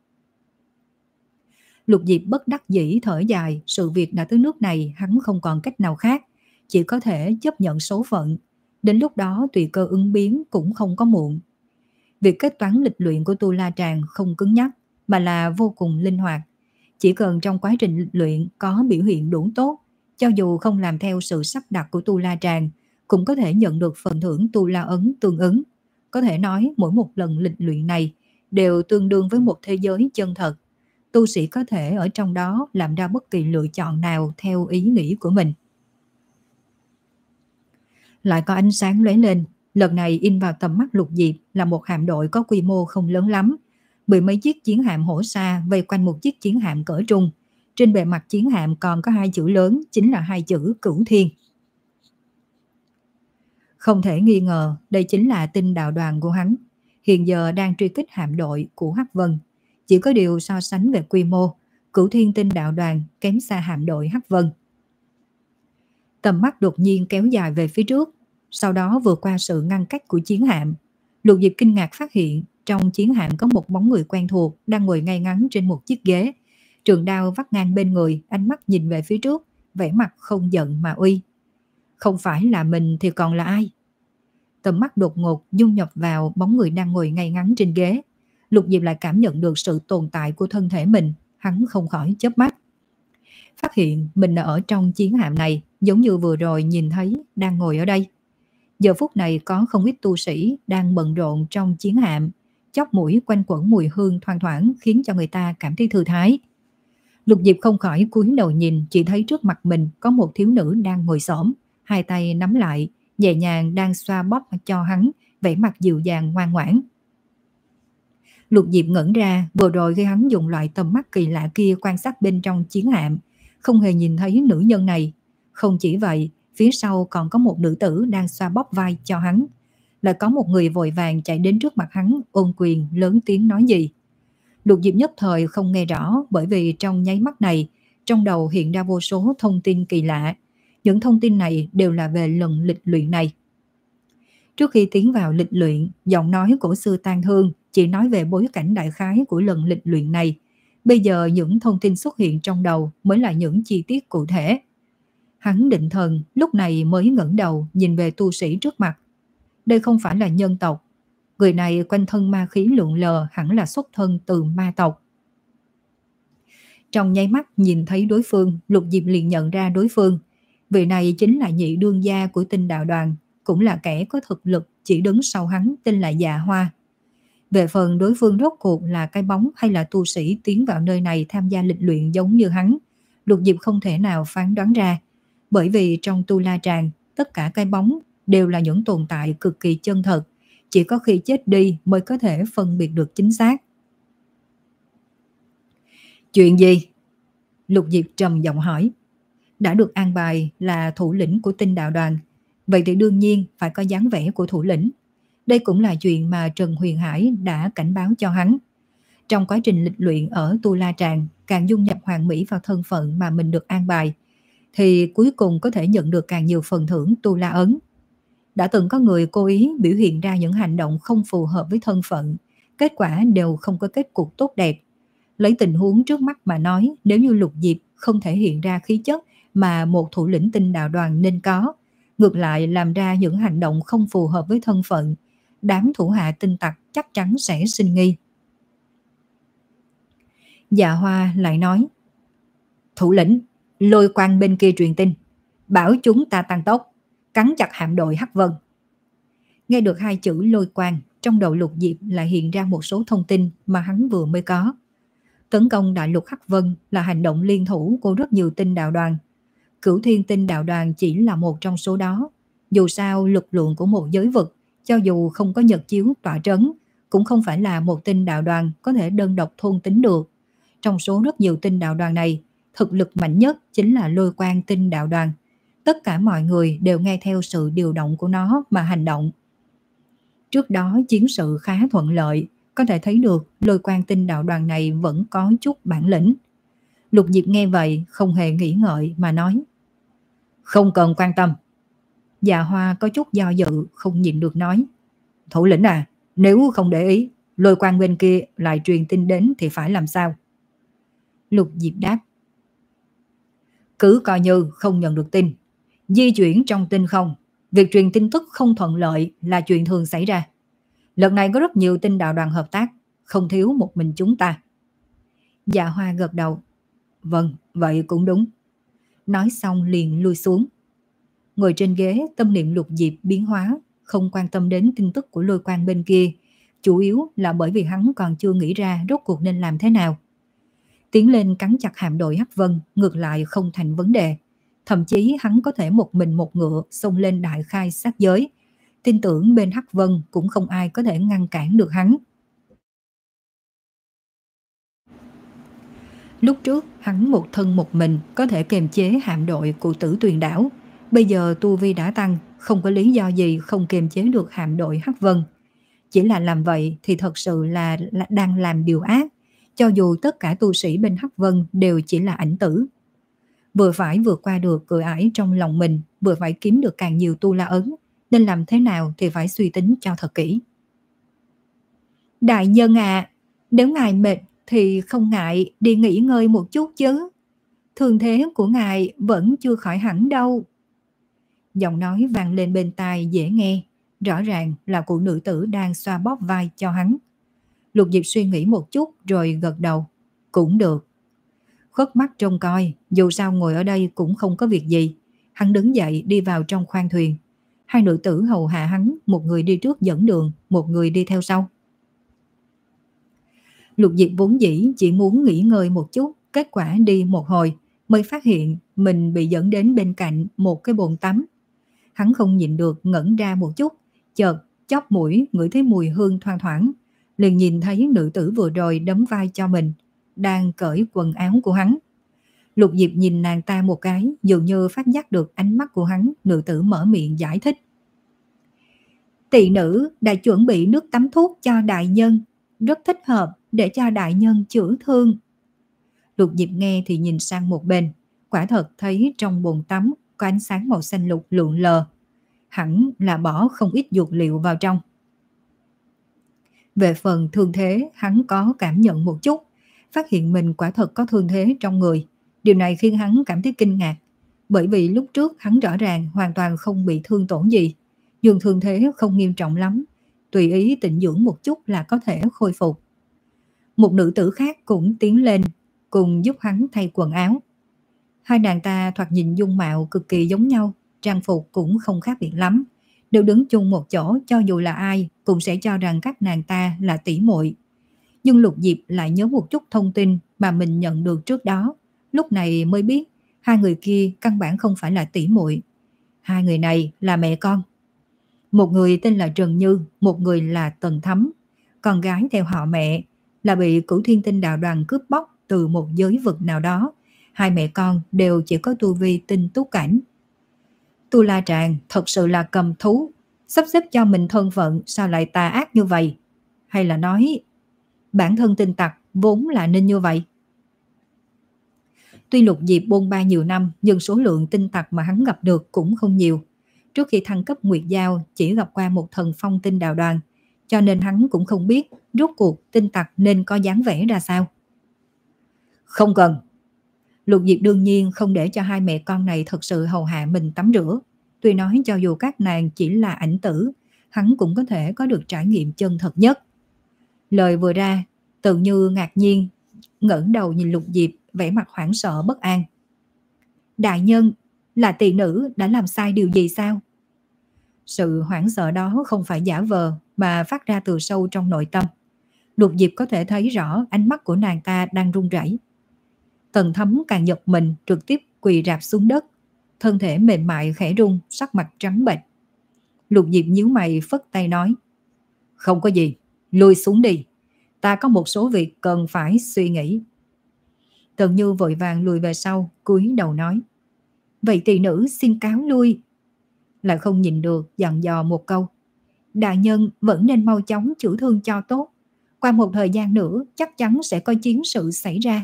Lục Diệp bất đắc dĩ thở dài, sự việc đã tới nước này hắn không còn cách nào khác, chỉ có thể chấp nhận số phận. Đến lúc đó tùy cơ ứng biến cũng không có muộn. Việc kết toán lịch luyện của Tu La Tràng không cứng nhắc mà là vô cùng linh hoạt. Chỉ cần trong quá trình lịch luyện có biểu hiện đủ tốt, cho dù không làm theo sự sắp đặt của Tu La Tràng, cũng có thể nhận được phần thưởng Tu La ấn tương ứng. Có thể nói mỗi một lần lịch luyện này đều tương đương với một thế giới chân thật. Tu sĩ có thể ở trong đó làm ra bất kỳ lựa chọn nào theo ý nghĩ của mình. Lại có ánh sáng lóe lên, lần này in vào tầm mắt Lục Diệp là một hạm đội có quy mô không lớn lắm. Mười mấy chiếc chiến hạm hổ xa vây quanh một chiếc chiến hạm cỡ trung. Trên bề mặt chiến hạm còn có hai chữ lớn, chính là hai chữ Cửu Thiên. Không thể nghi ngờ đây chính là tinh đạo đoàn của hắn, hiện giờ đang truy kích hạm đội của Hắc Vân. Chỉ có điều so sánh về quy mô, Cửu Thiên tinh đạo đoàn kém xa hạm đội Hắc Vân. Tầm mắt đột nhiên kéo dài về phía trước, sau đó vượt qua sự ngăn cách của chiến hạm. Lục Diệp kinh ngạc phát hiện trong chiến hạm có một bóng người quen thuộc đang ngồi ngay ngắn trên một chiếc ghế, trường đao vắt ngang bên người, ánh mắt nhìn về phía trước, vẻ mặt không giận mà uy. Không phải là mình thì còn là ai? Tầm mắt đột ngột dung nhập vào bóng người đang ngồi ngay ngắn trên ghế. Lục Diệp lại cảm nhận được sự tồn tại của thân thể mình, hắn không khỏi chớp mắt. Phát hiện mình ở trong chiến hạm này, giống như vừa rồi nhìn thấy đang ngồi ở đây. Giờ phút này có không ít tu sĩ đang bận rộn trong chiến hạm, chóp mũi quanh quẩn mùi hương thoang thoảng khiến cho người ta cảm thấy thư thái. Lục Diệp không khỏi cúi đầu nhìn, chỉ thấy trước mặt mình có một thiếu nữ đang ngồi xổm, hai tay nắm lại, nhẹ nhàng đang xoa bóp cho hắn, vẻ mặt dịu dàng ngoan ngoãn. Lục Diệp ngẩn ra, vừa rồi khi hắn dùng loại tầm mắt kỳ lạ kia quan sát bên trong chiến hạm, không hề nhìn thấy nữ nhân này. Không chỉ vậy, phía sau còn có một nữ tử đang xoa bóp vai cho hắn. Lại có một người vội vàng chạy đến trước mặt hắn, ôm quyền lớn tiếng nói gì. Lục Diệp nhất thời không nghe rõ, bởi vì trong nháy mắt này, trong đầu hiện ra vô số thông tin kỳ lạ. Những thông tin này đều là về lần lịch luyện này. Trước khi tiến vào lịch luyện, giọng nói của sư Tang Hương chỉ nói về bối cảnh đại khái của lần lịch luyện này. Bây giờ những thông tin xuất hiện trong đầu mới là những chi tiết cụ thể. Hắn định thần, lúc này mới ngẩng đầu nhìn về tu sĩ trước mặt. Đây không phải là nhân tộc. Người này quanh thân ma khí lượn lờ, hẳn là xuất thân từ ma tộc. Trong nháy mắt nhìn thấy đối phương, Lục Diệp liền nhận ra đối phương. Vị này chính là nhị đương gia của Tinh Đạo Đoàn, cũng là kẻ có thực lực chỉ đứng sau hắn, tên là Dạ Hoa. Về phần đối phương rốt cuộc là cái bóng hay là tu sĩ tiến vào nơi này tham gia lịch luyện giống như hắn, Lục Diệp không thể nào phán đoán ra, bởi vì trong Tu La Tràng, tất cả cái bóng đều là những tồn tại cực kỳ chân thật, chỉ có khi chết đi mới có thể phân biệt được chính xác. Chuyện gì? Lục Diệp trầm giọng hỏi. Đã được an bài là thủ lĩnh của Tinh Đạo Đoàn, vậy thì đương nhiên phải có dáng vẻ của thủ lĩnh. Đây cũng là chuyện mà Trần Huyền Hải đã cảnh báo cho hắn. Trong quá trình lịch luyện ở Tu La Tràng, càng dung nhập hoàn mỹ vào thân phận mà mình được an bài, thì cuối cùng có thể nhận được càng nhiều phần thưởng Tu La Ấn. Đã từng có người cố ý biểu hiện ra những hành động không phù hợp với thân phận, kết quả đều không có kết cục tốt đẹp. Lấy tình huống trước mắt mà nói, nếu như Lục Diệp không thể hiện ra khí chất mà một thủ lĩnh Tinh Đạo Đoàn nên có, ngược lại làm ra những hành động không phù hợp với thân phận, đám thủ hạ tinh tặc chắc chắn sẽ sinh nghi. Dạ Hoa lại nói, thủ lĩnh, Lôi Quang bên kia truyền tin, bảo chúng ta tăng tốc, cắn chặt hạm đội Hắc Vân. Nghe được hai chữ Lôi Quang, trong đầu Lục Diệp lại hiện ra một số thông tin mà hắn vừa mới có. Tấn công đại lục Hắc Vân là hành động liên thủ của rất nhiều tinh đạo đoàn. Cửu Thiên Tinh Đạo Đoàn chỉ là một trong số đó. Dù sao lực lượng của một giới vực, cho dù không có nhật chiếu tọa trấn, cũng không phải là một tinh đạo đoàn có thể đơn độc thôn tính được. Trong số rất nhiều tinh đạo đoàn này, thực lực mạnh nhất chính là Lôi Quang Tinh Đạo Đoàn. Tất cả mọi người đều nghe theo sự điều động của nó mà hành động. Trước đó chiến sự khá thuận lợi, có thể thấy được Lôi Quang Tinh Đạo Đoàn này vẫn có chút bản lĩnh. Lục Diệp nghe vậy không hề nghĩ ngợi mà nói, không cần quan tâm. Dạ Hoa có chút do dự, không nhịn được nói, thủ lĩnh à, nếu không để ý, Lôi Quang bên kia lại truyền tin đến thì phải làm sao? Lục Diệp đáp, cứ coi như không nhận được tin. Di chuyển trong tinh không, việc truyền tin tức không thuận lợi là chuyện thường xảy ra. Lần này có rất nhiều tinh đạo đoàn hợp tác, không thiếu một mình chúng ta. Dạ Hoa gật đầu, vâng, vậy cũng đúng. Nói xong liền lui xuống. Ngồi trên ghế, tâm niệm Lục Diệp biến hóa, không quan tâm đến tin tức của Lôi Quang bên kia, chủ yếu là bởi vì hắn còn chưa nghĩ ra rốt cuộc nên làm thế nào. Tiến lên cắn chặt hạm đội Hắc Vân ngược lại không thành vấn đề, thậm chí hắn có thể một mình một ngựa xông lên đại khai sát giới, tin tưởng bên Hắc Vân cũng không ai có thể ngăn cản được hắn. Lúc trước hắn một thân một mình có thể kiềm chế hạm đội của Tử Tuyền đảo, bây giờ tu vi đã tăng, không có lý do gì không kiềm chế được hạm đội Hắc Vân. Chỉ là làm vậy thì thật sự là, là đang làm điều ác, cho dù tất cả tu sĩ bên Hắc Vân đều chỉ là ảnh tử. Vừa phải vượt qua được cửa ải trong lòng mình, vừa phải kiếm được càng nhiều tu la ấn, nên làm thế nào thì phải suy tính cho thật kỹ. Đại nhân à, nếu ngài mệt thì không ngại đi nghỉ ngơi một chút chứ. Thương thế của ngài vẫn chưa khỏi hẳn đâu. Giọng nói vang lên bên tai dễ nghe, rõ ràng là của nữ tử đang xoa bóp vai cho hắn. Lục Diệp suy nghĩ một chút rồi gật đầu. Cũng được. Khuất mắt trông coi, dù sao ngồi ở đây cũng không có việc gì. Hắn đứng dậy đi vào trong khoang thuyền. Hai nữ tử hầu hạ hắn, một người đi trước dẫn đường, một người đi theo sau. Lục Diệp vốn dĩ chỉ muốn nghỉ ngơi một chút, kết quả đi một hồi mới phát hiện mình bị dẫn đến bên cạnh một cái bồn tắm. Hắn không nhịn được ngẩn ra một chút, chợt chóp mũi ngửi thấy mùi hương thoang thoảng, liền nhìn thấy nữ tử vừa rồi đấm vai cho mình, đang cởi quần áo của hắn. Lục Diệp nhìn nàng ta một cái, dường như phát giác được ánh mắt của hắn, nữ tử mở miệng giải thích. Tỳ nữ đã chuẩn bị nước tắm thuốc cho đại nhân, rất thích hợp để cho đại nhân chữa thương. Lục Diệp nghe thì nhìn sang một bên, quả thật thấy trong bồn tắm có ánh sáng màu xanh lục lượn lờ, hẳn là bỏ không ít dược liệu vào trong. Về phần thương thế, hắn có cảm nhận một chút, phát hiện mình quả thật có thương thế trong người. Điều này khiến hắn cảm thấy kinh ngạc, bởi vì lúc trước hắn rõ ràng hoàn toàn không bị thương tổn gì, nhưng thương thế không nghiêm trọng lắm, tùy ý tịnh dưỡng một chút là có thể khôi phục. Một nữ tử khác cũng tiến lên, cùng giúp hắn thay quần áo. Hai nàng ta thoạt nhìn dung mạo cực kỳ giống nhau, trang phục cũng không khác biệt lắm. Đều đứng chung một chỗ, cho dù là ai cũng sẽ cho rằng các nàng ta là tỷ muội. Nhưng Lục Diệp lại nhớ một chút thông tin mà mình nhận được trước đó, lúc này mới biết hai người kia căn bản không phải là tỷ muội. Hai người này là mẹ con. Một người tên là Trần Như, một người là Tần Thấm. Con gái theo họ mẹ, là bị Cửu Thiên Tinh Đạo Đoàn cướp bóc từ một giới vực nào đó. Hai mẹ con đều chỉ có tu vi tinh túc cảnh. Tu La Tràng thật sự là cầm thú, sắp xếp cho mình thân phận sao lại tà ác như vậy? Hay là nói bản thân tinh tặc vốn là nên như vậy? Tuy Lục Diệp bôn ba nhiều năm, nhưng số lượng tinh tặc mà hắn gặp được cũng không nhiều. Trước khi thăng cấp Nguyệt Giao chỉ gặp qua một thần phong tinh đạo đoàn, cho nên hắn cũng không biết rốt cuộc tinh tặc nên có dáng vẻ ra sao. Không cần. Lục Diệp đương nhiên không để cho hai mẹ con này thật sự hầu hạ mình tắm rửa. Tuy nói cho dù các nàng chỉ là ảnh tử, hắn cũng có thể có được trải nghiệm chân thật nhất. Lời vừa ra, Tự Như ngạc nhiên, ngẩng đầu nhìn Lục Diệp, vẻ mặt hoảng sợ bất an. Đại nhân, là tỷ nữ đã làm sai điều gì sao? Sự hoảng sợ đó không phải giả vờ mà phát ra từ sâu trong nội tâm. Lục Diệp có thể thấy rõ ánh mắt của nàng ta đang run rẩy. Tần Thấm càng giật mình, trực tiếp quỳ rạp xuống đất, thân thể mềm mại khẽ run, sắc mặt trắng bệch. Lục Diệp nhíu mày phất tay nói, không có gì, lùi xuống đi, ta có một số việc cần phải suy nghĩ. Tần Như vội vàng lùi về sau, cúi đầu nói, vậy tỷ nữ xin cáo lui. Lại không nhìn được dặn dò một câu, đại nhân vẫn nên mau chóng chữa thương cho tốt, qua một thời gian nữa chắc chắn sẽ có chiến sự xảy ra.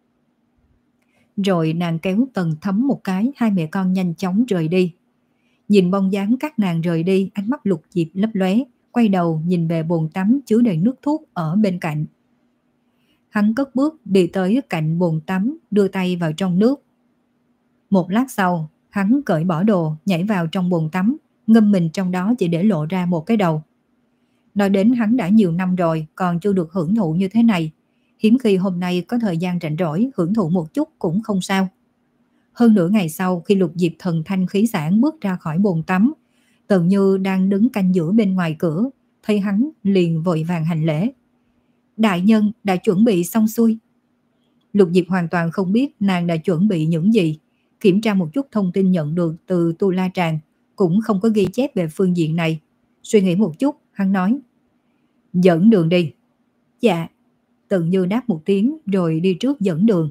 Rồi nàng kéo Tần Thấm một cái, hai mẹ con nhanh chóng rời đi. Nhìn bóng dáng các nàng rời đi, ánh mắt Lục Diệp lấp lóe, quay đầu nhìn về bồn tắm chứa đầy nước thuốc ở bên cạnh. Hắn cất bước đi tới cạnh bồn tắm, đưa tay vào trong nước. Một lát sau, hắn cởi bỏ đồ, nhảy vào trong bồn tắm, ngâm mình trong đó chỉ để lộ ra một cái đầu. Nói đến hắn đã nhiều năm rồi, còn chưa được hưởng thụ như thế này. Hiếm khi hôm nay có thời gian rảnh rỗi, hưởng thụ một chút cũng không sao. Hơn nửa ngày sau, khi Lục Diệp thần thanh khí sảng bước ra khỏi bồn tắm, Tần Như đang đứng canh giữa bên ngoài cửa, thấy hắn liền vội vàng hành lễ. Đại nhân đã chuẩn bị xong xuôi. Lục Diệp hoàn toàn không biết nàng đã chuẩn bị những gì. Kiểm tra một chút thông tin nhận được từ Tu La Tràng, cũng không có ghi chép về phương diện này. Suy nghĩ một chút, hắn nói, dẫn đường đi. Dạ. Tần Như đáp một tiếng rồi đi trước dẫn đường.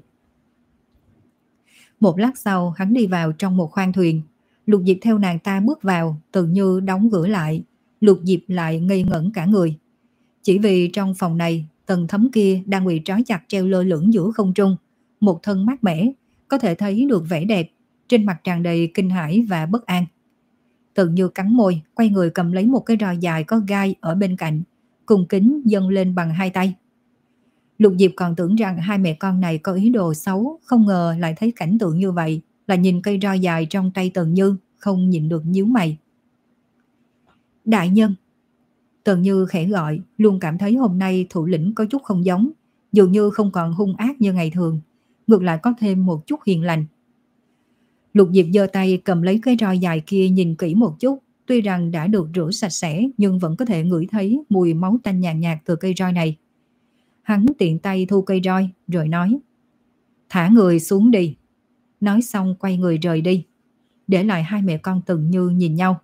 Một lát sau, hắn đi vào trong một khoang thuyền. Lục Diệp theo nàng ta bước vào, Tần Như đóng cửa lại. Lục Diệp lại ngây ngẩn cả người. Chỉ vì trong phòng này, Tần Thấm kia đang bị trói chặt treo lơ lửng giữa không trung, một thân mát mẻ, có thể thấy được vẻ đẹp, trên mặt tràn đầy kinh hãi và bất an. Tần Như cắn môi, quay người cầm lấy một cái roi dài có gai ở bên cạnh, cung kính dâng lên bằng hai tay. Lục Diệp còn tưởng rằng hai mẹ con này có ý đồ xấu, không ngờ lại thấy cảnh tượng như vậy, là nhìn cây roi dài trong tay Tần Như, không nhịn được nhíu mày. Đại nhân. Tần Như khẽ gọi, luôn cảm thấy hôm nay thủ lĩnh có chút không giống, dường như không còn hung ác như ngày thường, ngược lại có thêm một chút hiền lành. Lục Diệp giơ tay cầm lấy cái roi dài kia nhìn kỹ một chút, tuy rằng đã được rửa sạch sẽ nhưng vẫn có thể ngửi thấy mùi máu tanh nhàn nhạt, nhạt từ cây roi này. Hắn tiện tay thu cây roi rồi nói: thả người xuống đi. Nói xong quay người rời đi, để lại hai mẹ con Tần Như nhìn nhau.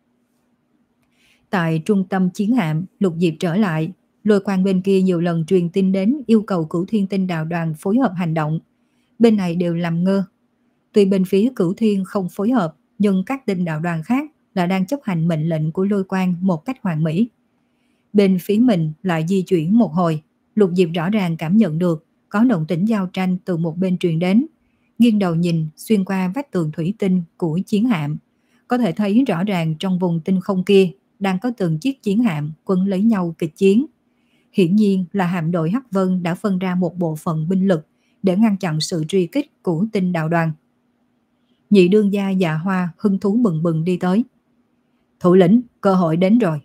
Tại trung tâm chiến hạm, Lục Diệp trở lại, Lôi Quang bên kia nhiều lần truyền tin đến yêu cầu Cửu Thiên Tinh Đạo Đoàn phối hợp hành động. Bên này đều làm ngơ. Tuy bên phía Cửu Thiên không phối hợp, nhưng các tinh đạo đoàn khác là đang chấp hành mệnh lệnh của Lôi Quang một cách hoàn mỹ. Bên phía mình lại di chuyển một hồi, Lục Diệp rõ ràng cảm nhận được có động tĩnh giao tranh từ một bên truyền đến. Nghiêng đầu nhìn xuyên qua vách tường thủy tinh của chiến hạm, có thể thấy rõ ràng trong vùng tinh không kia đang có từng chiếc chiến hạm quấn lấy nhau kịch chiến. Hiển nhiên là hạm đội Hắc Vân đã phân ra một bộ phận binh lực để ngăn chặn sự truy kích của tinh đạo đoàn. Nhị đương gia Dạ Hoa hưng thú bừng bừng đi tới. Thủ lĩnh, cơ hội đến rồi.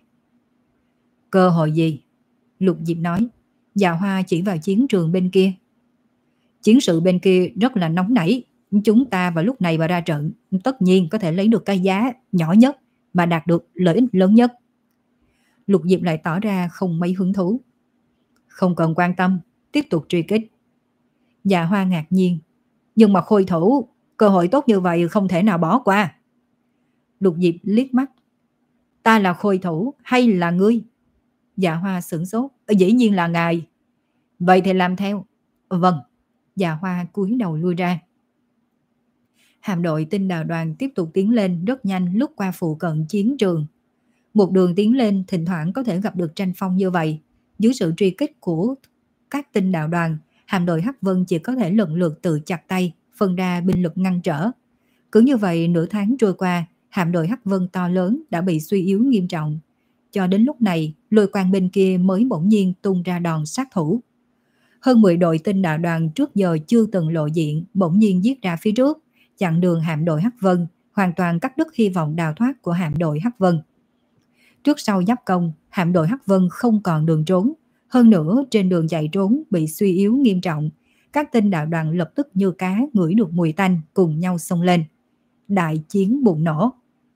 Cơ hội gì? Lục Diệp nói. Dạ Hoa chỉ vào chiến trường bên kia. Chiến sự bên kia rất là nóng nảy. Chúng ta vào lúc này mà ra trận, tất nhiên có thể lấy được cái giá nhỏ nhất mà đạt được lợi ích lớn nhất. Lục Diệp lại tỏ ra không mấy hứng thú. Không cần quan tâm, tiếp tục truy kích. Dạ Hoa ngạc nhiên. Nhưng mà Khôi thủ, cơ hội tốt như vậy không thể nào bỏ qua. Lục Diệp liếc mắt. Ta là Khôi thủ hay là ngươi? Dạ Hoa sửng sốt. Dĩ nhiên là ngài. Vậy thì làm theo. Vâng. Dạ Hoa cúi đầu lui ra. Hạm đội tinh đạo đoàn tiếp tục tiến lên rất nhanh lúc qua phụ cận chiến trường. Một đường tiến lên thỉnh thoảng có thể gặp được tranh phong như vậy. Dưới sự truy kích của các tinh đạo đoàn, hạm đội Hắc Vân chỉ có thể lần lượt tự chặt tay, phân ra binh lực ngăn trở. Cứ như vậy nửa tháng trôi qua, hạm đội Hắc Vân to lớn đã bị suy yếu nghiêm trọng. Cho đến lúc này, Lôi Quang bên kia mới bỗng nhiên tung ra đòn sát thủ. Hơn mười đội tinh đạo đoàn trước giờ chưa từng lộ diện bỗng nhiên giết ra phía trước, chặn đường hạm đội Hắc Vân, hoàn toàn cắt đứt hy vọng đào thoát của hạm đội Hắc Vân. Trước sau giáp công, hạm đội Hắc Vân không còn đường trốn. Hơn nữa, trên đường chạy trốn bị suy yếu nghiêm trọng. Các tinh đạo đoàn lập tức như cá ngửi được mùi tanh cùng nhau xông lên. Đại chiến bùng nổ.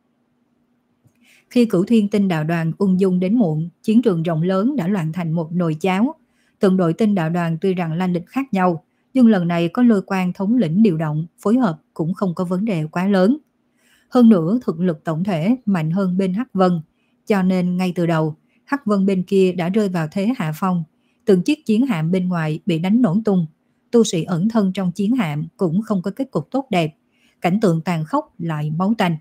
Khi Cửu Thiên Tinh Đạo Đoàn ung dung đến muộn, chiến trường rộng lớn đã loạn thành một nồi cháo. Từng đội tinh đạo đoàn tuy rằng lai lịch khác nhau, nhưng lần này có Lôi Quang thống lĩnh điều động, phối hợp cũng không có vấn đề quá lớn. Hơn nữa, thực lực tổng thể mạnh hơn bên Hắc Vân, cho nên ngay từ đầu, Hắc Vân bên kia đã rơi vào thế hạ phong. Từng chiếc chiến hạm bên ngoài bị đánh nổ tung. Tu sĩ ẩn thân trong chiến hạm cũng không có kết cục tốt đẹp. Cảnh tượng tàn khốc lại máu tanh.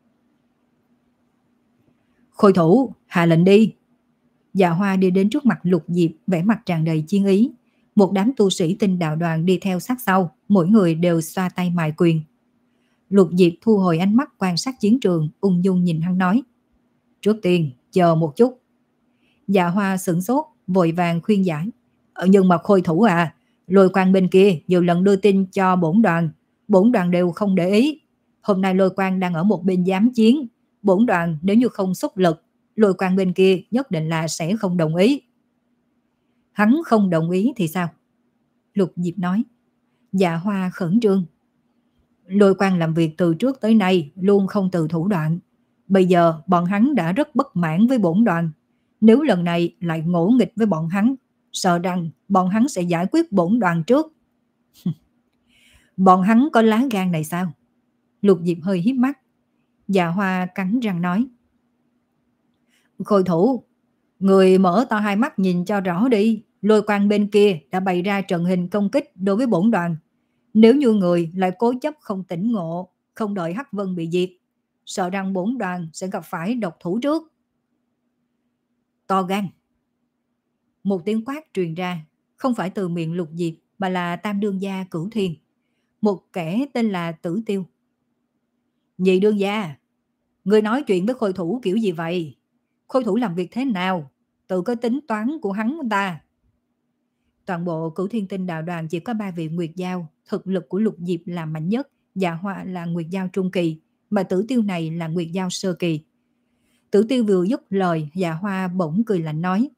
Khôi thủ, hạ lệnh đi. Dạ Hoa đi đến trước mặt Lục Diệp, vẻ mặt tràn đầy chiến ý. Một đám tu sĩ tinh đạo đoàn đi theo sát sau, mỗi người đều xoa tay mài quyền. Lục Diệp thu hồi ánh mắt quan sát chiến trường, ung dung nhìn hắn nói. Trước tiên, chờ một chút. Dạ Hoa sửng sốt, vội vàng khuyên giải. Ờ, nhưng mà Khôi thủ à, Lôi Quang bên kia nhiều lần đưa tin cho bổn đoàn, bổn đoàn đều không để ý. Hôm nay Lôi Quang đang ở một bên giám chiến, bổn đoàn nếu như không xuất lực, Lôi Quang bên kia nhất định là sẽ không đồng ý. Hắn không đồng ý thì sao? Lục Diệp nói. Dạ Hoa khẩn trương. Lôi Quang làm việc từ trước tới nay luôn không từ thủ đoạn. Bây giờ bọn hắn đã rất bất mãn với bổn đoàn. Nếu lần này lại ngỗ nghịch với bọn hắn, sợ rằng bọn hắn sẽ giải quyết bổn đoàn trước. Bọn hắn có lá gan này sao? Lục Diệp hơi híp mắt. Dạ Hoa cắn răng nói. Khôi thủ, người mở to hai mắt nhìn cho rõ đi. Lôi Quang bên kia đã bày ra trận hình công kích đối với bổn đoàn. Nếu như người lại cố chấp không tỉnh ngộ, không đợi Hắc Vân bị diệt, sợ rằng bổn đoàn sẽ gặp phải độc thủ trước. To gan. Một tiếng quát truyền ra, không phải từ miệng Lục Diệp mà là tam đương gia Cửu Thiên, một kẻ tên là Tử Tiêu. Nhị đương gia, người nói chuyện với Khôi thủ kiểu gì vậy? Khôi thủ làm việc thế nào? tự có tính toán của hắn ta. Toàn bộ Cửu Thiên Tinh đạo đoàn chỉ có ba vị Nguyệt Giao, thực lực của Lục Diệp là mạnh nhất, Dạ Hoa là Nguyệt Giao trung kỳ, mà Tử Tiêu này là Nguyệt Giao sơ kỳ. Tử Tiêu vừa dứt lời, Dạ Hoa bỗng cười lạnh nói: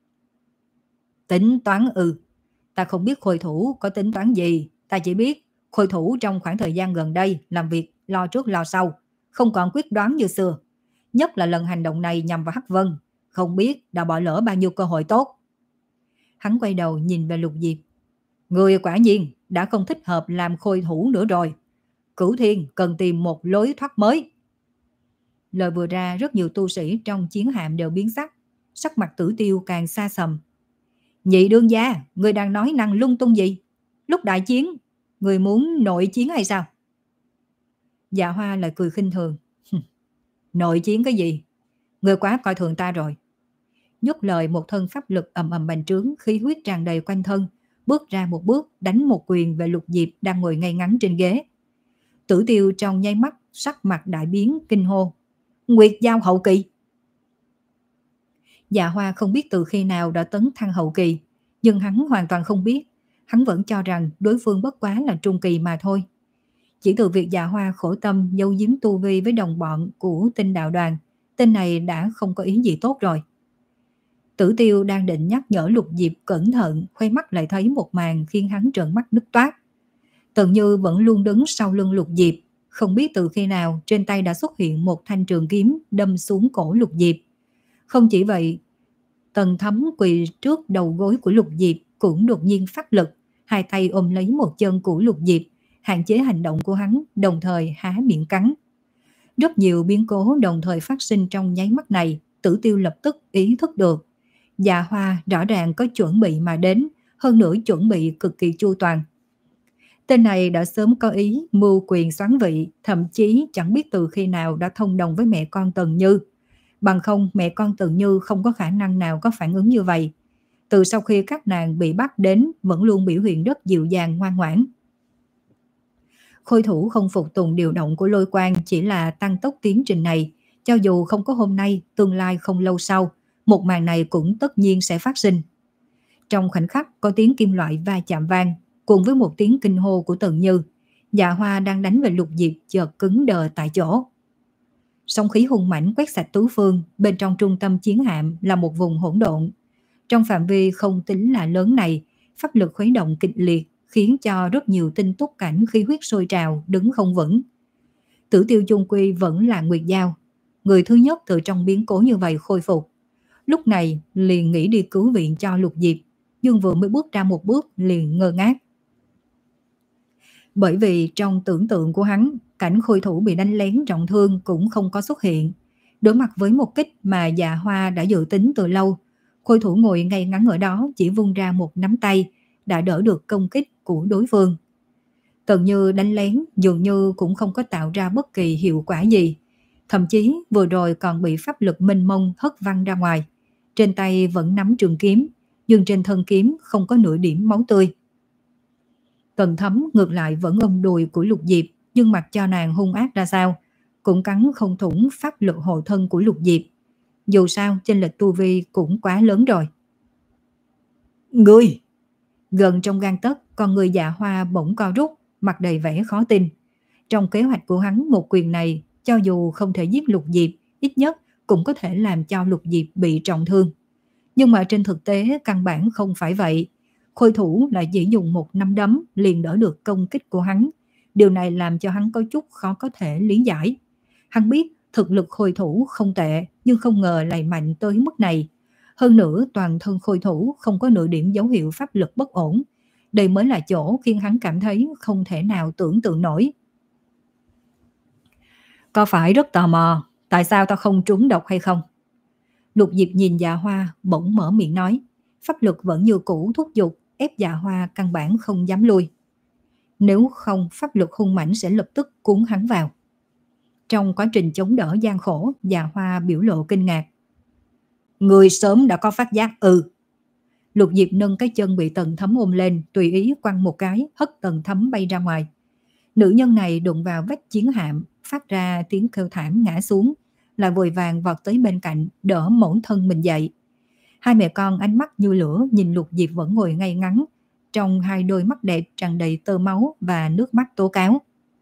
Tính toán ư? Ta không biết Khôi Thủ có tính toán gì, ta chỉ biết Khôi Thủ trong khoảng thời gian gần đây làm việc lo trước lo sau, không còn quyết đoán như xưa. Nhất là lần hành động này nhằm vào Hắc Vân, không biết đã bỏ lỡ bao nhiêu cơ hội tốt. Hắn quay đầu nhìn về Lục Diệp. Người quả nhiên đã không thích hợp làm Khôi Thủ nữa rồi. Cửu Thiên cần tìm một lối thoát mới. Lời vừa ra, rất nhiều tu sĩ trong chiến hạm đều biến sắc, sắc mặt Tử Tiêu càng xa sầm. Nhị đương gia, người đang nói năng lung tung gì? Lúc đại chiến, người muốn nội chiến hay sao? Dạ Hoa lại cười khinh thường. Nội chiến cái gì? Người quá coi thường ta rồi. Nhốt lời, một thân pháp lực ầm ầm bành trướng, khí huyết tràn đầy quanh thân, bước ra một bước, đánh một quyền về Lục Diệp đang ngồi ngay ngắn trên ghế. Tử Tiêu trong nháy mắt, sắc mặt đại biến, kinh hô. Nguyệt Giao hậu kỳ. Dạ Hoa không biết từ khi nào đã tấn thăng hậu kỳ, nhưng hắn hoàn toàn không biết. Hắn vẫn cho rằng đối phương bất quá là trung kỳ mà thôi. Chỉ từ việc Dạ Hoa khổ tâm giấu giếm tu vi với đồng bọn của Tinh đạo đoàn, tên này đã không có ý gì tốt rồi. Tử Tiêu đang định nhắc nhở Lục Diệp cẩn thận, khoe mắt lại thấy một màn khiến hắn trợn mắt nứt toát. Tần Như vẫn luôn đứng sau lưng Lục Diệp, không biết từ khi nào trên tay đã xuất hiện một thanh trường kiếm đâm xuống cổ Lục Diệp. Không chỉ vậy, Tần Thấm quỳ trước đầu gối của Lục Diệp cũng đột nhiên phát lực, hai tay ôm lấy một chân của Lục Diệp, hạn chế hành động của hắn, đồng thời há miệng cắn. Rất nhiều biến cố đồng thời phát sinh trong nháy mắt này, Tử Tiêu lập tức ý thức được. Dạ Hoa rõ ràng có chuẩn bị mà đến, hơn nữa chuẩn bị cực kỳ chu toàn. Tên này đã sớm có ý mưu quyền xoán vị, thậm chí chẳng biết từ khi nào đã thông đồng với mẹ con Tần Như. Bằng không, mẹ con Tần Như không có khả năng nào có phản ứng như vậy. Từ sau khi các nàng bị bắt đến, vẫn luôn biểu hiện rất dịu dàng ngoan ngoãn. Khôi Thủ không phục tùng điều động của Lôi Quang chỉ là tăng tốc tiến trình này. Cho dù không có hôm nay, tương lai không lâu sau, một màn này cũng tất nhiên sẽ phát sinh. Trong khoảnh khắc có tiếng kim loại va chạm vang, cùng với một tiếng kinh hô của Tần Như. Dạ Hoa đang đánh về Lục Diệp chợt cứng đờ tại chỗ. Sóng khí hung mãnh quét sạch tứ phương, bên trong trung tâm chiến hạm là một vùng hỗn độn. Trong phạm vi không tính là lớn này, pháp lực khuấy động kịch liệt khiến cho rất nhiều tinh túc cảnh khí huyết sôi trào, đứng không vững. Tử Tiêu chung quy vẫn là Nguyệt Giao, người thứ nhất từ trong biến cố như vậy khôi phục. Lúc này liền nghĩ đi cứu viện cho Lục Diệp, nhưng vừa mới bước ra một bước liền ngơ ngác. Bởi vì trong tưởng tượng của hắn, cảnh Khôi Thủ bị đánh lén trọng thương cũng không có xuất hiện. Đối mặt với một kích mà Dạ Hoa đã dự tính từ lâu, Khôi Thủ ngồi ngay ngắn ở đó chỉ vung ra một nắm tay, đã đỡ được công kích của đối phương. Tần Như đánh lén dường như cũng không có tạo ra bất kỳ hiệu quả gì. Thậm chí vừa rồi còn bị pháp lực mênh mông hất văng ra ngoài. Trên tay vẫn nắm trường kiếm, nhưng trên thân kiếm không có nửa điểm máu tươi. Tần Thấm ngược lại vẫn ôm đùi của Lục Diệp, nhưng mặc cho nàng hung ác ra sao, cũng cắn không thủng pháp lực hộ thân của Lục Diệp. Dù sao chênh lệch tu vi cũng quá lớn rồi. Ngươi! Gần trong gang tấc, con người Dạ Hoa bỗng co rút, mặt đầy vẻ khó tin. Trong kế hoạch của hắn, một quyền này cho dù không thể giết Lục Diệp, ít nhất cũng có thể làm cho Lục Diệp bị trọng thương. Nhưng mà trên thực tế căn bản không phải vậy. Khôi Thủ lại chỉ dùng một nắm đấm liền đỡ được công kích của hắn. Điều này làm cho hắn có chút khó có thể lý giải. Hắn biết thực lực Khôi Thủ không tệ, nhưng không ngờ lại mạnh tới mức này. Hơn nữa toàn thân Khôi Thủ không có nửa điểm dấu hiệu pháp lực bất ổn. Đây mới là chỗ khiến hắn cảm thấy không thể nào tưởng tượng nổi. Có phải rất tò mò tại sao ta không trúng độc hay không? Lục Diệp nhìn Dạ Hoa bỗng mở miệng nói, pháp lực vẫn như cũ thúc giục, ép Dạ Hoa căn bản không dám lui. Nếu không, pháp lực hung mãnh sẽ lập tức cuốn hắn vào. Trong quá trình chống đỡ gian khổ, Dạ Hoa biểu lộ kinh ngạc. Người sớm đã có phát giác ư? Lục Diệp nâng cái chân bị Tần Thấm ôm lên, tùy ý quăng một cái, hất Tần Thấm bay ra ngoài. Nữ nhân này đụng vào vách chiến hạm, phát ra tiếng kêu thảm ngã xuống, lại vội vàng vọt tới bên cạnh, đỡ mẫu thân mình dậy. Hai mẹ con ánh mắt như lửa nhìn Lục Diệp vẫn ngồi ngay ngắn, trong hai đôi mắt đẹp tràn đầy tơ máu và nước mắt tố cáo.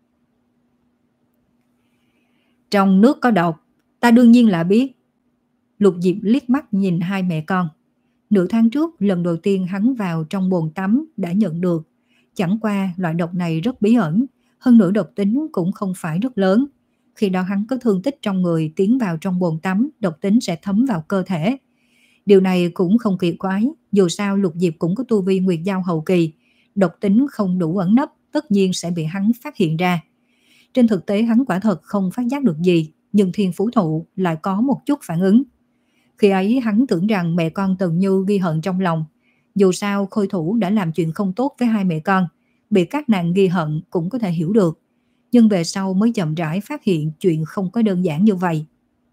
Trong nước có độc, ta đương nhiên là biết. Lục Diệp liếc mắt nhìn hai mẹ con. Nửa tháng trước, lần đầu tiên hắn vào trong bồn tắm đã nhận được. Chẳng qua loại độc này rất bí ẩn, hơn nữa độc tính cũng không phải rất lớn. Khi đó hắn có thương tích trong người tiến vào trong bồn tắm, độc tính sẽ thấm vào cơ thể. Điều này cũng không kỳ quái, dù sao Lục Diệp cũng có tu vi Nguyệt Giao hậu kỳ, độc tính không đủ ẩn nấp, tất nhiên sẽ bị hắn phát hiện ra. Trên thực tế hắn quả thật không phát giác được gì, nhưng Thiên Phú Thụ lại có một chút phản ứng. Khi ấy hắn tưởng rằng mẹ con Tần Như ghi hận trong lòng. Dù sao Khôi Thủ đã làm chuyện không tốt với hai mẹ con, bị các nàng ghi hận cũng có thể hiểu được. Nhưng về sau mới chậm rãi phát hiện chuyện không có đơn giản như vậy.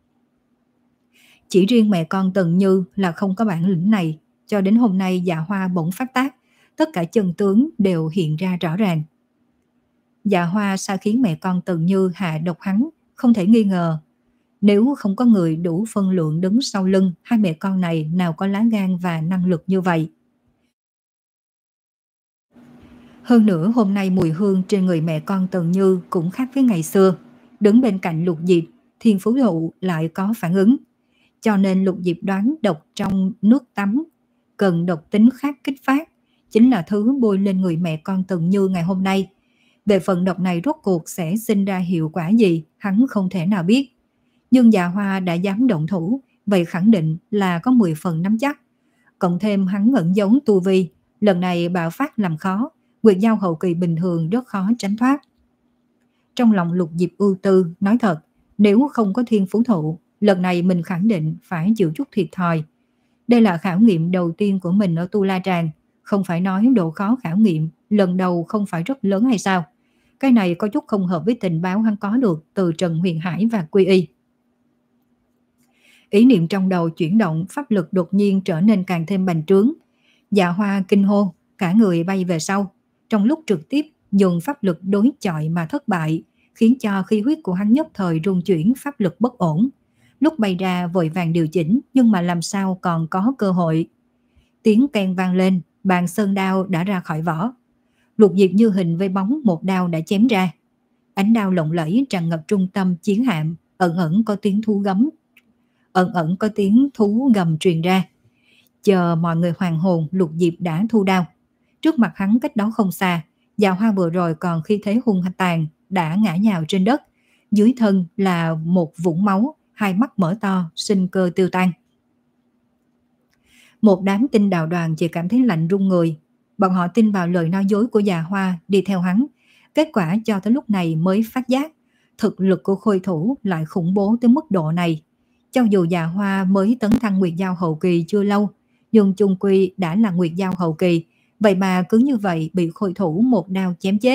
Chỉ riêng mẹ con Tần Như là không có bản lĩnh này, cho đến hôm nay Dạ Hoa bỗng phát tác, tất cả chân tướng đều hiện ra rõ ràng. Dạ Hoa sao khiến mẹ con Tần Như hạ độc hắn, không thể nghi ngờ. Nếu không có người đủ phân lượng đứng sau lưng, hai mẹ con này nào có lá gan và năng lực như vậy. Hơn nữa hôm nay mùi hương trên người mẹ con Tần Như cũng khác với ngày xưa. Đứng bên cạnh Lục Diệp, Thiên Phú Thụ lại có phản ứng. Cho nên Lục Diệp đoán độc trong nước tắm cần độc tính khác kích phát, chính là thứ bôi lên người mẹ con Tần Như ngày hôm nay. Về phần độc này rốt cuộc sẽ sinh ra hiệu quả gì, hắn không thể nào biết. Nhưng Dạ Hoa đã dám động thủ, vậy khẳng định là có mười phần nắm chắc. Cộng thêm hắn ẩn giấu tu vi, lần này bạo phát làm khó, Nguyệt Giao hậu kỳ bình thường rất khó tránh thoát. Trong lòng Lục Diệp ưu tư, nói thật, nếu không có Thiên Phú Thụ, lần này mình khẳng định phải chịu chút thiệt thòi. Đây là khảo nghiệm đầu tiên của mình ở Tu La Tràng, không phải nói độ khó khảo nghiệm lần đầu không phải rất lớn hay sao? Cái này có chút không hợp với tình báo hắn có được từ Trần Huyền Hải và Quy Y. Ý niệm trong đầu chuyển động, pháp lực đột nhiên trở nên càng thêm bành trướng. Dạ Hoa kinh hô, cả người bay về sau. Trong lúc trực tiếp dùng pháp lực đối chọi mà thất bại, khiến cho khí huyết của hắn nhất thời rung chuyển, pháp lực bất ổn. Lúc bay ra vội vàng điều chỉnh, nhưng mà làm sao còn có cơ hội. Tiếng keng vang lên, bàn sơn đao đã ra khỏi vỏ. Lục Diệp như hình với bóng một đao đã chém ra. Ánh đao lộng lẫy tràn ngập trung tâm chiến hạm, ẩn ẩn có tiếng thú gấm, ẩn ẩn có tiếng thú gầm truyền ra. Chờ mọi người hoàn hồn, Lục Diệp đã thu đao. Trước mặt hắn cách đó không xa, Dạ Hoa vừa rồi còn khi thế hung tàn đã ngã nhào trên đất, dưới thân là một vũng máu, hai mắt mở to, sinh cơ tiêu tan. Một đám tinh đạo đoàn chỉ cảm thấy lạnh run người. Bọn họ tin vào lời nói dối của Dạ Hoa đi theo hắn. Kết quả cho tới lúc này mới phát giác thực lực của Khôi Thủ lại khủng bố tới mức độ này. Cho dù Dạ Hoa mới tấn thăng Nguyệt Giao hậu kỳ chưa lâu, nhưng chung quy đã là Nguyệt Giao hậu kỳ, vậy mà cứ như vậy bị Khôi Thủ một đao chém chết.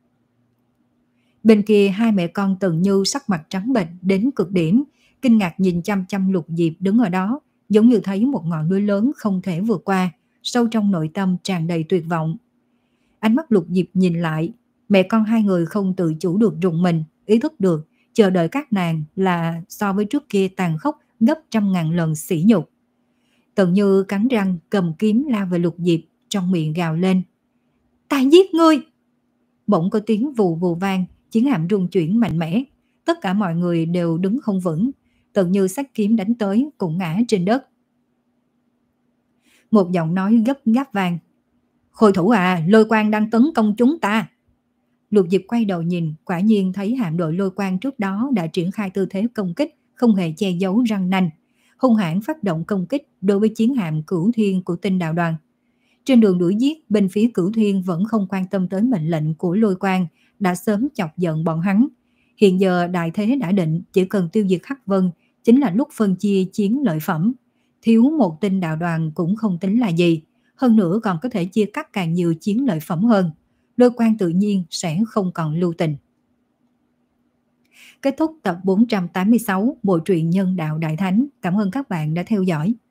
Bên kia hai mẹ con Tần Như sắc mặt trắng bệch đến cực điểm, kinh ngạc nhìn chăm chăm Lục Diệp đứng ở đó, giống như thấy một ngọn núi lớn không thể vượt qua, sâu trong nội tâm tràn đầy tuyệt vọng. Ánh mắt Lục Diệp nhìn lại, mẹ con hai người không tự chủ được rùng mình, ý thức được chờ đợi các nàng là so với trước kia tàn khốc gấp trăm ngàn lần sỉ nhục. Tần Như cắn răng cầm kiếm lao về Lục Diệp, trong miệng gào lên: "Ta giết ngươi!" Bỗng có tiếng vù vù vang, chiến hạm rung chuyển mạnh mẽ, tất cả mọi người đều đứng không vững. Tần Như xách kiếm đánh tới cũng ngã trên đất. Một giọng nói gấp gáp vang: "Khôi Thủ à, Lôi Quang đang tấn công chúng ta." Lục Diệp quay đầu nhìn, quả nhiên thấy hạm đội Lôi Quang trước đó đã triển khai tư thế công kích, không hề che giấu răng nanh, hung hãn phát động công kích đối với chiến hạm Cửu Thiên của Tinh Đạo Đoàn. Trên đường đuổi giết, bên phía Cửu Thiên vẫn không quan tâm tới mệnh lệnh của Lôi Quang, đã sớm chọc giận bọn hắn. Hiện giờ đại thế đã định, chỉ cần tiêu diệt Hắc Vân chính là lúc phân chia chiến lợi phẩm. Thiếu một Tinh Đạo Đoàn cũng không tính là gì, hơn nữa còn có thể chia cắt càng nhiều chiến lợi phẩm hơn. Lôi Quang tự nhiên sẽ không còn lưu tình. Kết thúc tập bốn trăm tám mươi sáu Bộ truyện Nhân Đạo Đại Thánh. Cảm ơn các bạn đã theo dõi.